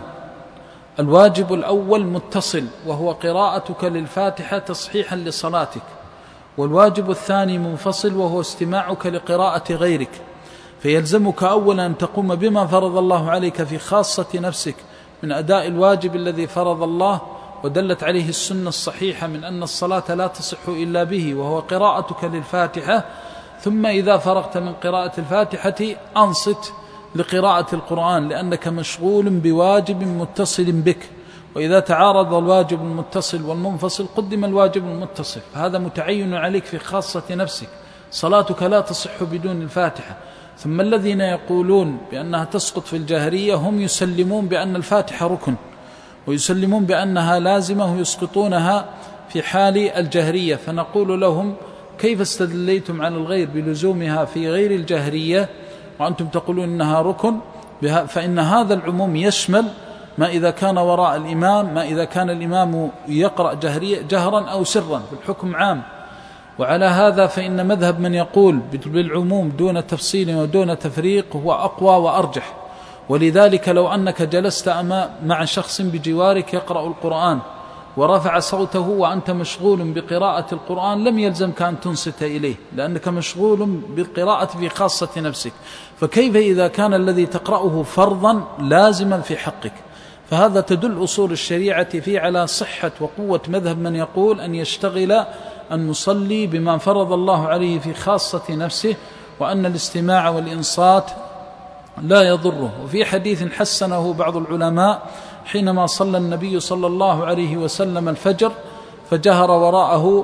الواجب الأول متصل وهو قراءتك للفاتحة تصحيحا لصلاتك، والواجب الثاني منفصل وهو استماعك لقراءة غيرك. فيلزمك أولا أن تقوم بما فرض الله عليك في خاصة نفسك من أداء الواجب الذي فرض الله ودلت عليه السنة الصحيحة من أن الصلاة لا تصح إلا به، وهو قراءتك للفاتحة. ثم إذا فرغت من قراءة الفاتحة أنصت لقراءة القرآن، لأنك مشغول بواجب متصل بك. وإذا تعارض الواجب المتصل والمنفصل قدم الواجب المتصل، فهذا متعين عليك في خاصة نفسك، صلاتك لا تصح بدون الفاتحة. ثم الذين يقولون بأنها تسقط في الجاهرية هم يسلمون بأن الفاتحة ركن، ويسلمون بأنها لازمة، ويسقطونها في حال الجهرية. فنقول لهم كيف استدليتم على الغير بلزومها في غير الجهرية وأنتم تقولون إنها ركن؟ فإن هذا العموم يشمل ما إذا كان وراء الإمام، ما إذا كان الإمام يقرأ جهرية جهرا أو سرا، بالحكم عام. وعلى هذا فإن مذهب من يقول بالعموم دون تفصيل ودون تفريق هو أقوى وأرجح. ولذلك لو أنك جلست مع شخص بجوارك يقرأ القرآن ورفع صوته وأنت مشغول بقراءة القرآن لم يلزمك أن تنصت إليه، لأنك مشغول بالقراءة في خاصة نفسك. فكيف إذا كان الذي تقرأه فرضا لازما في حقك؟ فهذا تدل أصول الشريعة فيه على صحة وقوة مذهب من يقول أن يشتغل المصلي بما فرض الله عليه في خاصة نفسه، وأن الاستماع والإنصات لا يضره. وفي حديث حسنه بعض العلماء حينما صلى النبي صلى الله عليه وسلم الفجر فجهر وراءه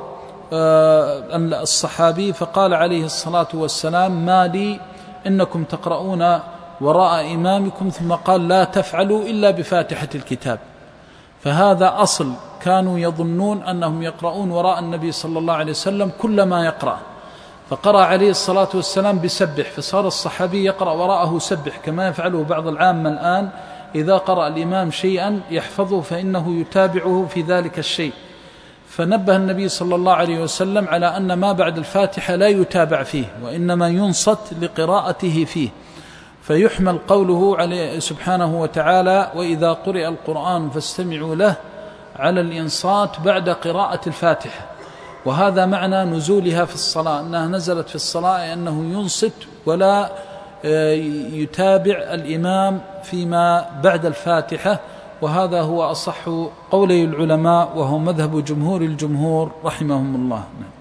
الصحابي فقال عليه الصلاة والسلام: ما لي إنكم تقرؤون وراء إمامكم، ثم قال: لا تفعلوا إلا بفاتحة الكتاب. فهذا أصل، كانوا يظنون أنهم يقرؤون وراء النبي صلى الله عليه وسلم كل ما يقرأ، فقرأ عليه الصلاة والسلام بسبح، فصار الصحابي يقرأ وراءه سبح، كما يفعله بعض العامة الآن إذا قرأ الإمام شيئا يحفظه فإنه يتابعه في ذلك الشيء. فنبه النبي صلى الله عليه وسلم على أن ما بعد الفاتحة لا يتابع فيه، وإنما ينصت لقراءته فيه. فيحمل قوله عليه سبحانه وتعالى: وإذا قرئ القرآن فاستمعوا له، على الإنصات بعد قراءة الفاتحة. وهذا معنى نزولها في الصلاة، أنها نزلت في الصلاة أنه ينصت ولا يتابع الإمام فيما بعد الفاتحة. وهذا هو أصح قولي العلماء، وهو مذهب جمهور الجمهور رحمهم الله.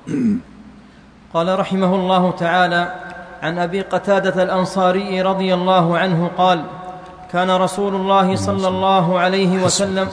قال رحمه الله تعالى: عن أبي قتادة الأنصاري رضي الله عنه قال: كان رسول الله صلى الله عليه وسلم.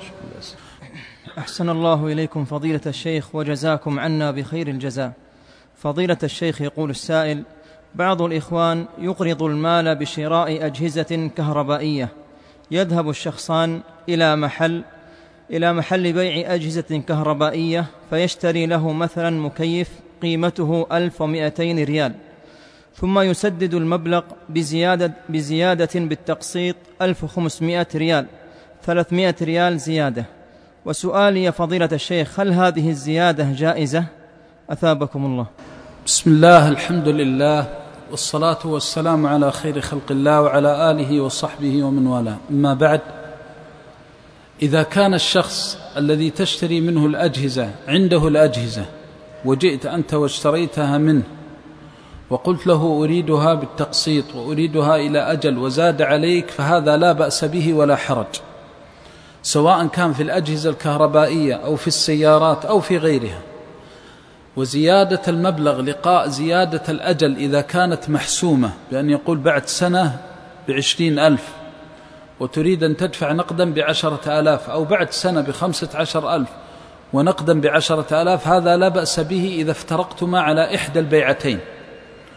أحسن الله إليكم فضيلة الشيخ وجزاكم عنا بخير الجزاء. فضيلة الشيخ، يقول السائل: بعض الإخوان يقرض المال بشراء أجهزة كهربائية، يذهب الشخصان إلى محل إلى محل بيع أجهزة كهربائية فيشتري له مثلا مكيف قيمته ألف ومئتين ريال، ثم يسدد المبلغ بزيادة, بزيادة بالتقسيط ألف وخمسمائة ريال، ثلاثمائة ريال زيادة. وسؤالي يا فضيلة الشيخ: هل هذه الزيادة جائزة؟ أثابكم الله. بسم الله، الحمد لله، والصلاة والسلام على خير خلق الله وعلى آله وصحبه ومن والاه. أما بعد، إذا كان الشخص الذي تشتري منه الأجهزة عنده الأجهزة وجئت أنت واشتريتها منه وقلت له أريدها بالتقسيط وأريدها إلى أجل وزاد عليك، فهذا لا بأس به ولا حرج، سواء كان في الأجهزة الكهربائية أو في السيارات أو في غيرها. وزيادة المبلغ لقاء زيادة الأجل إذا كانت محسومة بأن يقول بعد سنة بعشرين ألف وتريد أن تدفع نقدا بعشرة آلاف، أو بعد سنة بخمسة عشر ألف ونقدا بعشرة آلاف، هذا لا بأس به إذا افترقتما على إحدى البيعتين.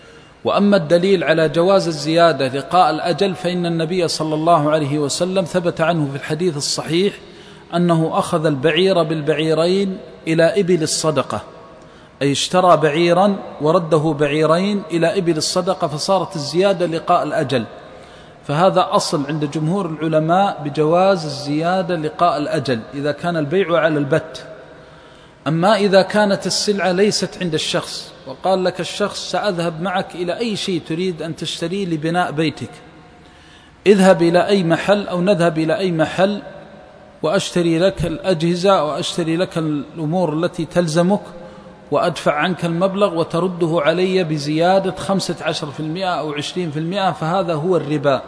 وأما الدليل على جواز الزيادة لقاء الأجل فإن النبي صلى الله عليه وسلم ثبت عنه في الحديث الصحيح أنه أخذ البعير بالبعيرين إلى إبل الصدقة، أي اشترى بعيرا ورده بعيرين إلى إبل الصدقة، فصارت الزيادة لقاء الأجل. فهذا أصل عند جمهور العلماء بجواز الزيادة لقاء الأجل إذا كان البيع على البت. أما إذا كانت السلعة ليست عند الشخص وقال لك الشخص سأذهب معك إلى أي شيء تريد أن تشتريه لبناء بيتك، اذهب إلى أي محل أو نذهب إلى أي محل وأشتري لك الأجهزة وأشتري لك الأمور التي تلزمك وأدفع عنك المبلغ وترده علي بزيادة خمسة عشر في المئة أو عشرين في المئة، فهذا هو الربا،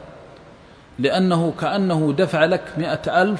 لأنه كأنه دفع لك مئة ألف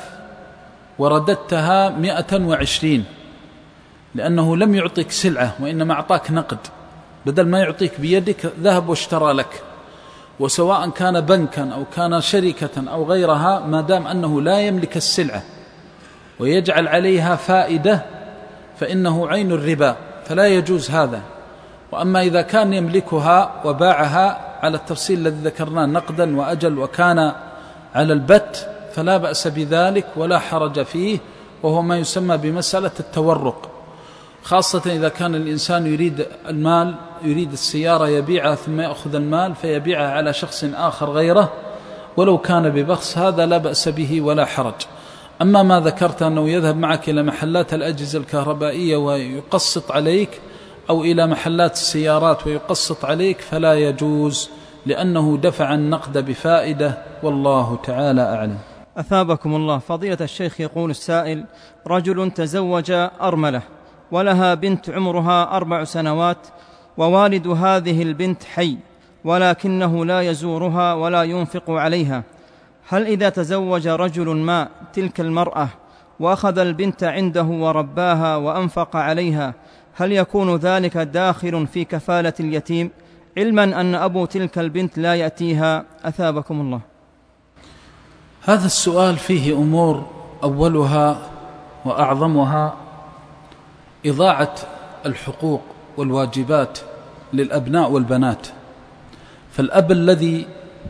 ورددتها مئة وعشرين، لأنه لم يعطيك سلعة وإنما أعطاك نقد، بدل ما يعطيك بيدك ذهب واشترى لك. وسواء كان بنكا أو كان شركة أو غيرها، ما دام أنه لا يملك السلعة ويجعل عليها فائدة فإنه عين الربا، فلا يجوز هذا. وأما إذا كان يملكها وباعها على التفصيل الذي ذكرناه نقدا وأجل وكان على البت فلا بأس بذلك ولا حرج فيه، وهو ما يسمى بمسألة التورق، خاصة إذا كان الإنسان يريد المال، يريد السيارة يبيعها ثم يأخذ المال فيبيعها على شخص آخر غيره ولو كان ببخس، هذا لا بأس به ولا حرج. أما ما ذكرت أنه يذهب معك إلى محلات الأجهزة الكهربائية ويقسط عليك أو إلى محلات السيارات ويقسط عليك فلا يجوز، لأنه دفع النقد بفائدة، والله تعالى أعلم. أثابكم الله. فضيلة الشيخ، يقول السائل: رجل تزوج أرملة ولها بنت عمرها أربع سنوات، ووالد هذه البنت حي ولكنه لا يزورها ولا ينفق عليها، هل إذا تزوج رجل ما تلك المرأة وأخذ البنت عنده ورباها وأنفق عليها، هل يكون ذلك داخل في كفالة اليتيم، علما أن أبو تلك البنت لا يأتيها؟ أثابكم الله. هذا السؤال فيه أمور، أولها وأعظمها إضاعة الحقوق والواجبات للأبناء والبنات. فالأب الذي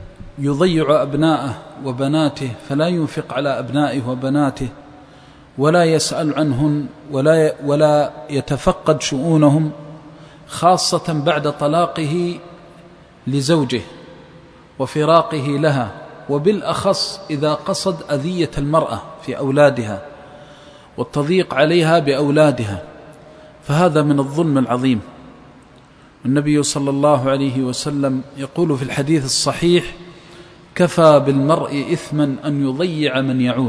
يضيع أبناءه وبناته فلا ينفق على أبنائه وبناته ولا يسأل عنهم ولا ولا يتفقد شؤونهم، خاصة بعد طلاقه لزوجه وفراقه لها، وبالأخص إذا قصد أذية المرأة في أولادها والتضييق عليها بأولادها، فهذا من الظلم العظيم. النبي صلى الله عليه وسلم يقول في الحديث الصحيح: كفى بالمرء إثما أن يضيع من يعول.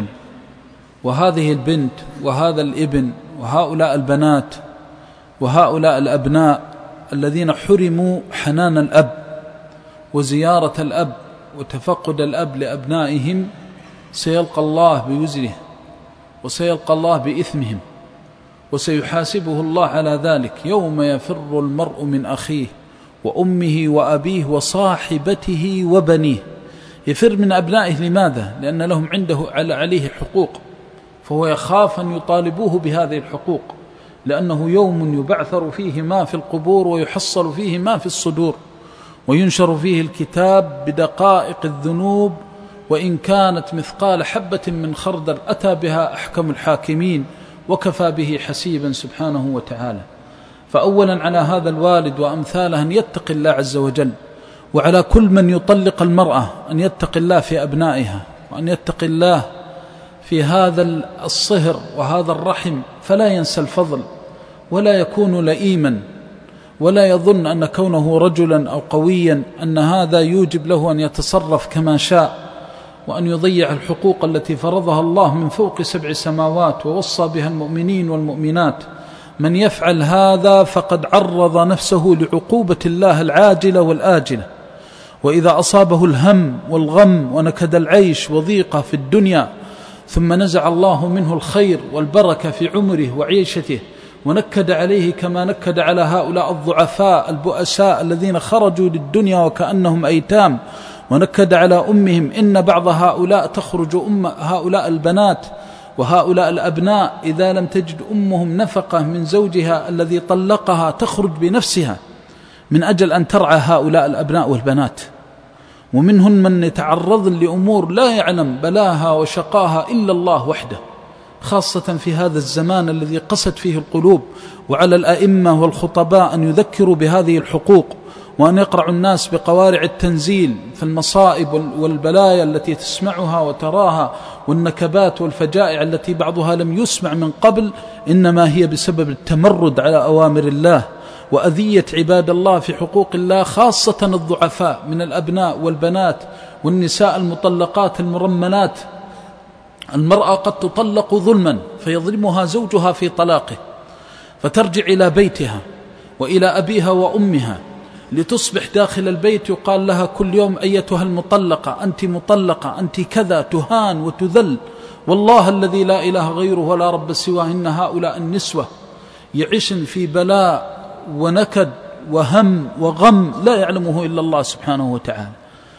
وهذه البنت وهذا الابن وهؤلاء البنات وهؤلاء الأبناء الذين حرموا حنان الأب وزيارة الأب وتفقد الأب لأبنائهم سيلقى الله بوزره وسيلقى الله بإثمهم وسيحاسبه الله على ذلك، يوم يفر المرء من أخيه وأمه وأبيه وصاحبته وبنيه. يفر من أبنائه لماذا؟ لأن لهم عنده عليه حقوق، فهو يخاف أن يطالبوه بهذه الحقوق، لأنه يوم يبعثر فيه ما في القبور ويحصل فيه ما في الصدور، وينشر فيه الكتاب بدقائق الذنوب، وإن كانت مثقال حبة من خردل أتى بها أحكم الحاكمين وكفى به حسيبا سبحانه وتعالى. فأولا على هذا الوالد وأمثاله أن يتقي الله عز وجل، وعلى كل من يطلق المرأة أن يتقي الله في أبنائها، وأن يتقي الله في هذا الصهر وهذا الرحم، فلا ينسى الفضل ولا يكون لئيما، ولا يظن أن كونه رجلا أو قويا أن هذا يوجب له أن يتصرف كما شاء وأن يضيع الحقوق التي فرضها الله من فوق سبع سماوات ووصى بها المؤمنين والمؤمنات. من يفعل هذا فقد عرض نفسه لعقوبة الله العاجلة والآجلة. وإذا أصابه الهم والغم ونكد العيش وضيقة في الدنيا ثم نزع الله منه الخير والبركة في عمره وعيشته ونكد عليه كما نكد على هؤلاء الضعفاء البؤساء الذين خرجوا للدنيا وكأنهم أيتام، ونكد على أمهم، إن بعض هؤلاء تخرج أم هؤلاء البنات وهؤلاء الأبناء إذا لم تجد أمهم نفقة من زوجها الذي طلقها تخرج بنفسها من أجل أن ترعى هؤلاء الأبناء والبنات، ومنهم من يتعرض لأمور لا يعلم بلاها وشقاها إلا الله وحده، خاصة في هذا الزمان الذي قست فيه القلوب. وعلى الأئمة والخطباء أن يذكروا بهذه الحقوق، وأن يقرعوا الناس بقوارع التنزيل فالمصائب والبلايا التي تسمعها وتراها، والنكبات والفجائع التي بعضها لم يسمع من قبل، إنما هي بسبب التمرد على أوامر الله وأذية عباد الله في حقوق الله، خاصة الضعفاء من الأبناء والبنات والنساء المطلقات المرملات. المرأة قد تطلق ظلما فيظلمها زوجها في طلاقه، فترجع إلى بيتها وإلى أبيها وأمها لتصبح داخل البيت يقال لها كل يوم أيتها المطلقة، أنت مطلقة، أنت كذا، تهان وتذل. والله الذي لا إله غيره ولا رب سواه إن هؤلاء النسوة يعيشن في بلاء ونكد وهم وغم لا يعلمه إلا الله سبحانه وتعالى،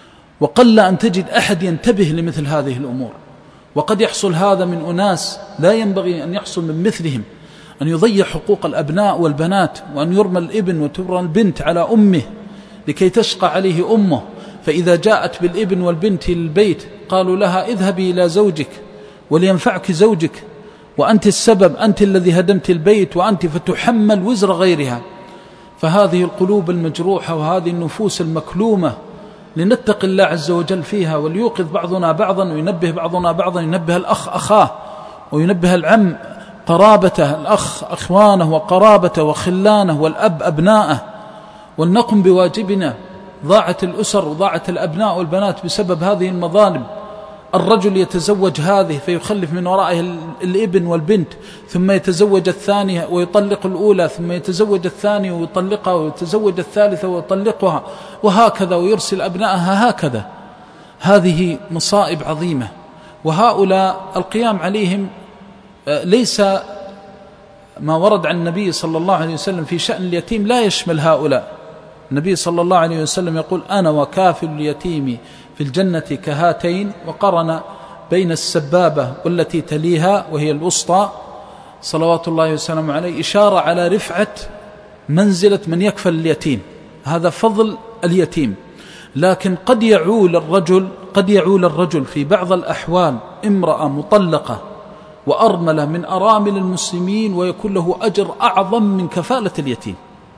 وقل أن تجد أحد ينتبه لمثل هذه الأمور. وقد يحصل هذا من أناس لا ينبغي أن يحصل من مثلهم، أن يضيع حقوق الأبناء والبنات، وأن يرمى الابن وترمى البنت على أمه لكي تشقى عليه أمه. فإذا جاءت بالابن والبنت للبيت قالوا لها اذهبي إلى زوجك ولينفعك زوجك، وأنت السبب، أنت الذي هدمت البيت، وأنت فتحمل وزر غيرها. فهذه القلوب المجروحة وهذه النفوس المكلومة لنتق الله عز وجل فيها، وليوقظ بعضنا بعضا وينبه بعضنا بعضا، ينبه الأخ أخاه وينبه العم قرابته، الأخ أخوانه وقرابته وخلانه، والأب أبناءه، ولنقم بواجبنا. ضاعت الأسر وضاعت الأبناء والبنات بسبب هذه المظالم. الرجل يتزوج هذه فيخلف من ورائه الابن والبنت، ثم يتزوج الثانية ويطلق الأولى، ثم يتزوج الثانية ويطلقها، ويتزوج الثالثة ويطلقها، وهكذا، ويرسل أبنائها هكذا. هذه مصائب عظيمة، وهؤلاء القيام عليهم ليس ما ورد عن النبي صلى الله عليه وسلم في شأن اليتيم لا يشمل هؤلاء. النبي صلى الله عليه وسلم يقول أنا وكافل اليتيم في الجنة كهاتين، وقرن بين السبابة والتي تليها وهي الوسطى صلوات الله وسلامه عليه، إشارة على رفعة منزلة من يكفل اليتيم، هذا فضل اليتيم. لكن قد يعول الرجل قد يعول الرجل في بعض الأحوال امرأة مطلقة وأرملة من أرامل المسلمين، ويكون له أجر أعظم من كفالة اليتيم.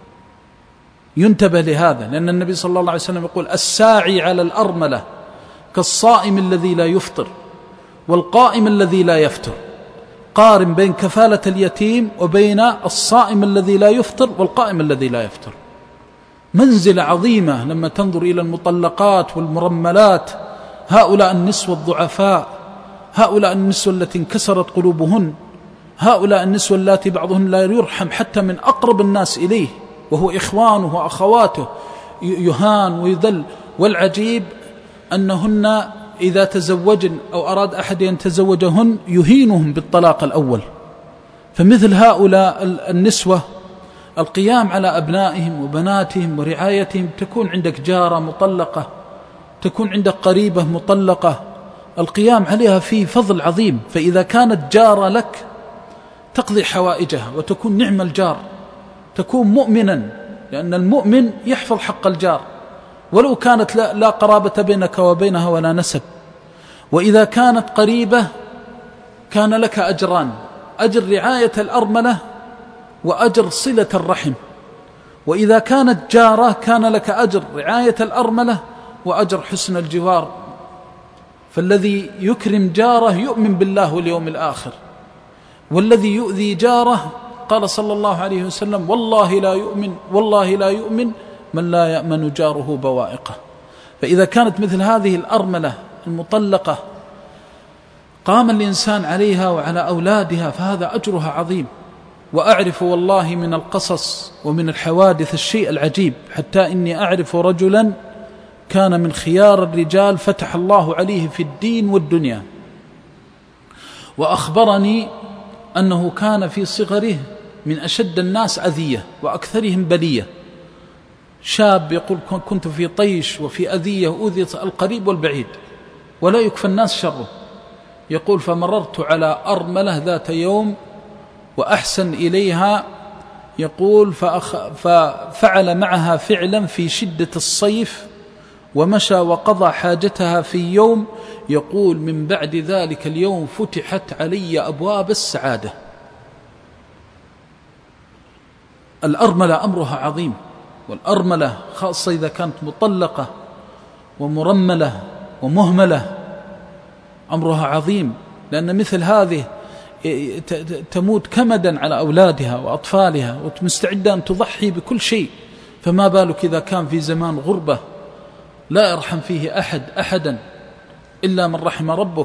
ينتبه لهذا، لأن النبي صلى الله عليه وسلم يقول الساعي على الأرملة كالصائم الذي لا يفطر والقائم الذي لا يفتر. قارن بين كفالة اليتيم وبين الصائم الذي لا يفطر والقائم الذي لا يفتر. منزلة عظيمة لما تنظر إلى المطلقات والمرملات، هؤلاء النسوة الضعفاء، هؤلاء النسوة التي انكسرت قلوبهن، هؤلاء النسوة التي بعضهن لا يرحم حتى من أقرب الناس إليه وهو إخوانه وأخواته، يهان ويذل. والعجيب أنهن إذا تزوجن أو أراد أحد أن يتزوجهن يهينهم بالطلاق الأول. فمثل هؤلاء النسوة القيام على أبنائهم وبناتهم ورعايتهم، تكون عندك جارة مطلقة، تكون عندك قريبة مطلقة، القيام عليها فيه فضل عظيم. فإذا كانت جارة لك تقضي حوائجها وتكون نعم الجار، تكون مؤمنا، لأن المؤمن يحفظ حق الجار ولو كانت لا, لا قرابة بينك وبينها ولا نسب. وإذا كانت قريبة كان لك أجران، أجر رعاية الأرملة وأجر صلة الرحم. وإذا كانت جارة كان لك أجر رعاية الأرملة وأجر حسن الجوار. فالذي يكرم جاره يؤمن بالله واليوم الآخر، والذي يؤذي جاره قال صلى الله عليه وسلم والله لا يؤمن والله لا يؤمن من لا يأمن جاره بوائقه. فإذا كانت مثل هذه الأرملة المطلقة قام الإنسان عليها وعلى أولادها فهذا أجرها عظيم. وأعرف والله من القصص ومن الحوادث الشيء العجيب، حتى إني أعرف رجلا كان من خيار الرجال فتح الله عليه في الدين والدنيا، وأخبرني أنه كان في صغره من أشد الناس أذية وأكثرهم بلية. شاب يقول كنت في طيش وفي أذية، أذي القريب والبعيد ولا يكفى الناس شره. يقول فمررت على أرملة ذات يوم وأحسن إليها يقول فأخ ففعل معها فعلا في شدة الصيف ومشى وقضى حاجتها في يوم، يقول من بعد ذلك اليوم فتحت علي أبواب السعادة. الأرملة أمرها عظيم، والأرملة خاصة إذا كانت مطلقة ومرملة ومهملة أمرها عظيم، لأن مثل هذه تموت كمدا على أولادها وأطفالها ومستعدة أن تضحي بكل شيء، فما بالك إذا كان في زمان غربة لا يرحم فيه أحد أحدا إلا من رحم ربك.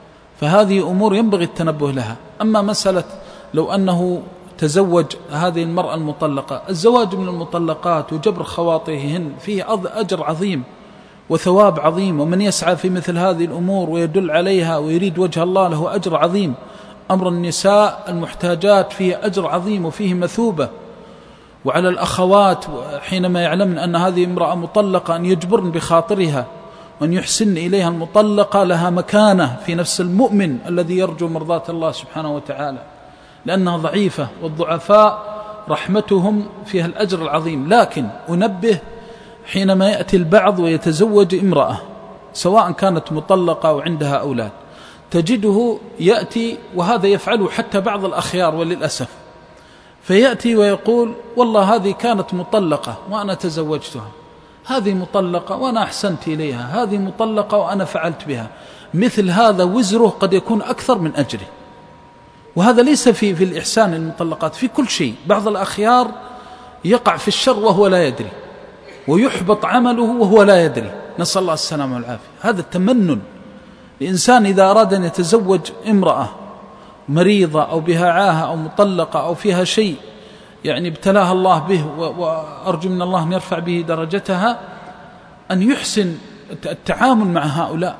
فهذه أمور ينبغي التنبه لها. أما مسألة لو أنه تزوج هذه المرأة المطلقة، الزواج من المطلقات وجبر خواطرهن فيه أجر عظيم وثواب عظيم، ومن يسعى في مثل هذه الأمور ويدل عليها ويريد وجه الله له أجر عظيم. أمر النساء المحتاجات فيه أجر عظيم وفيه مثوبة. وعلى الأخوات حينما يعلمن أن هذه امرأة مطلقة أن يجبرن بخاطرها وأن يحسن إليها. المطلقة لها مكانة في نفس المؤمن الذي يرجو مرضاة الله سبحانه وتعالى، لأنها ضعيفة، والضعفاء رحمتهم فيها الأجر العظيم. لكن أنبه حينما يأتي البعض ويتزوج امرأة سواء كانت مطلقة وعندها أولاد، تجده يأتي، وهذا يفعله حتى بعض الأخيار وللأسف، فيأتي ويقول والله هذه كانت مطلقة وأنا تزوجتها، هذه مطلقة وأنا أحسنت إليها، هذه مطلقة وأنا فعلت بها. مثل هذا وزره قد يكون أكثر من أجره، وهذا ليس في في الإحسان للمطلقات، في كل شيء. بعض الأخيار يقع في الشر وهو لا يدري، ويحبط عمله وهو لا يدري، نسأل الله السلامة والعافية. هذا التمنن. الإنسان إذا أراد أن يتزوج امرأة مريضة أو بها عاهة أو مطلقة أو فيها شيء يعني ابتلاها الله به، وأرجو من الله أن يرفع به درجتها، أن يحسن التعامل مع هؤلاء.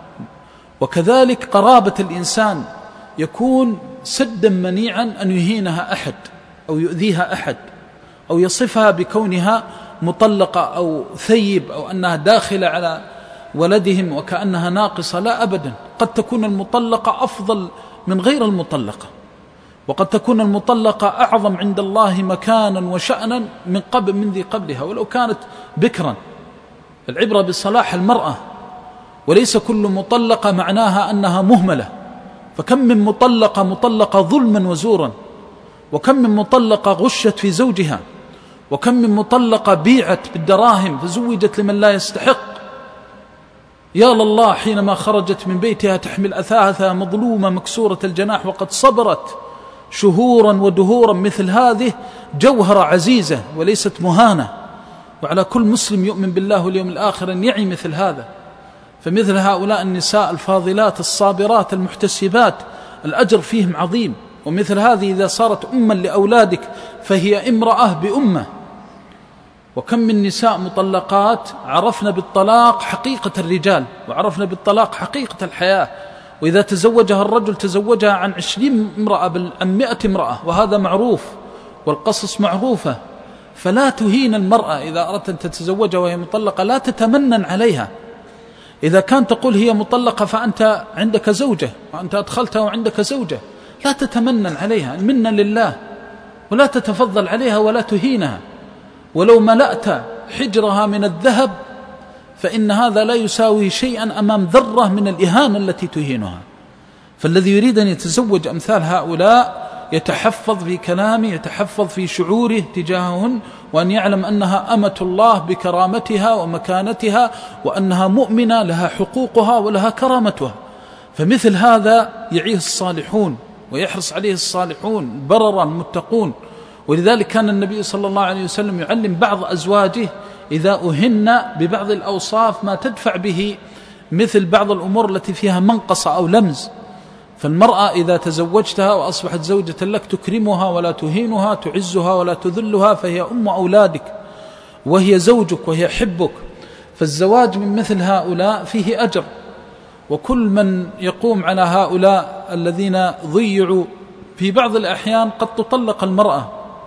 وكذلك قرابة الإنسان يكون سدا منيعا أن يهينها أحد أو يؤذيها أحد أو يصفها بكونها مطلقة أو ثيب أو أنها داخلة على ولدهم وكأنها ناقصة. لا أبدا، قد تكون المطلقة أفضل من غير المطلقة، وقد تكون المطلقة أعظم عند الله مكانا وشأنا من قبل من ذي قبلها ولو كانت بكرا. العبرة بصلاح المرأة، وليس كل مطلقة معناها أنها مهملة. فكم من مطلقة مطلقة ظلما وزورا، وكم من مطلقة غشت في زوجها، وكم من مطلقة بيعت بالدراهم فزوجت لمن لا يستحق. يا لله حينما خرجت من بيتها تحمل أثاثها مظلومة مكسورة الجناح وقد صبرت شهورا ودهورا. مثل هذه جوهرة عزيزة وليست مهانة، وعلى كل مسلم يؤمن بالله واليوم الآخر أن يعي مثل هذا. فمثل هؤلاء النساء الفاضلات الصابرات المحتسبات الأجر فيهم عظيم. ومثل هذه إذا صارت أما لأولادك فهي امرأة بأمة. وكم من نساء مطلقات عرفنا بالطلاق حقيقة الرجال، وعرفنا بالطلاق حقيقة الحياة، وإذا تزوجها الرجل تزوجها عن عشرين امرأة بل عن مئة امرأة، وهذا معروف والقصص معروفة. فلا تهين المرأة إذا أردت أن تتزوجها وهي مطلقة، لا تتمنن عليها. إذا كان تقول هي مطلقة فأنت عندك زوجة وأنت أدخلتها وعندك زوجة، لا تتمنن عليها، المنة لله، ولا تتفضل عليها ولا تهينها. ولو ملأت حجرها من الذهب فإن هذا لا يساوي شيئا أمام ذرة من الإهانة التي تهينها. فالذي يريد أن يتزوج أمثال هؤلاء يتحفظ في كلامه، يتحفظ في شعوره تجاههن، وأن يعلم أنها أمة الله بكرامتها ومكانتها، وأنها مؤمنة لها حقوقها ولها كرامتها. فمثل هذا يعيه الصالحون ويحرص عليه الصالحون بررا متقون. ولذلك كان النبي صلى الله عليه وسلم يعلم بعض أزواجه إذا أهن ببعض الأوصاف ما تدفع به مثل بعض الأمور التي فيها منقصة أو لمز. فالمرأة إذا تزوجتها وأصبحت زوجة لك تكرمها ولا تهينها، تعزها ولا تذلها، فهي أم أولادك وهي زوجك وهي حبك. فالزواج من مثل هؤلاء فيه أجر. وكل من يقوم على هؤلاء الذين ضيعوا في بعض الأحيان قد تطلق المرأة،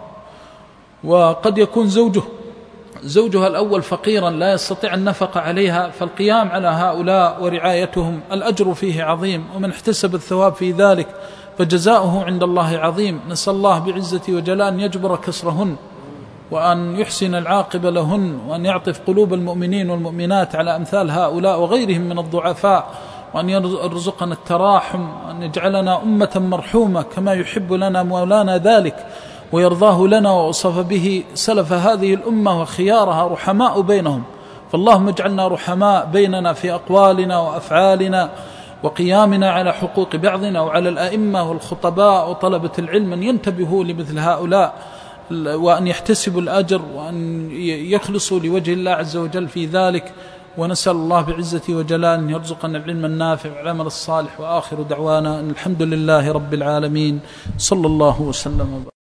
وقد يكون زوجه زوجها الأول فقيرا لا يستطيع النفقة عليها، فالقيام على هؤلاء ورعايتهم الأجر فيه عظيم، ومن احتسب الثواب في ذلك فجزاؤه عند الله عظيم. نسأل الله بعزة وجلال أن يجبر كسرهن وأن يحسن العاقبة لهن، وأن يعطف قلوب المؤمنين والمؤمنات على أمثال هؤلاء وغيرهم من الضعفاء، وأن يرزقنا التراحم، وأن يجعلنا أمة مرحومة كما يحب لنا مولانا ذلك ويرضاه لنا، ووصف به سلف هذه الأمة وخيارها رحماء بينهم. فاللهم اجعلنا رحماء بيننا في أقوالنا وأفعالنا وقيامنا على حقوق بعضنا، وعلى الأئمة والخطباء وطلبة العلم أن ينتبهوا لمثل هؤلاء، وأن يحتسبوا الأجر، وأن يخلصوا لوجه الله عز وجل في ذلك. ونسأل الله بعزته وجلاله أن يرزقنا العلم النافع والعمل الصالح. وآخر دعوانا أن الحمد لله رب العالمين، صلى الله وسلم.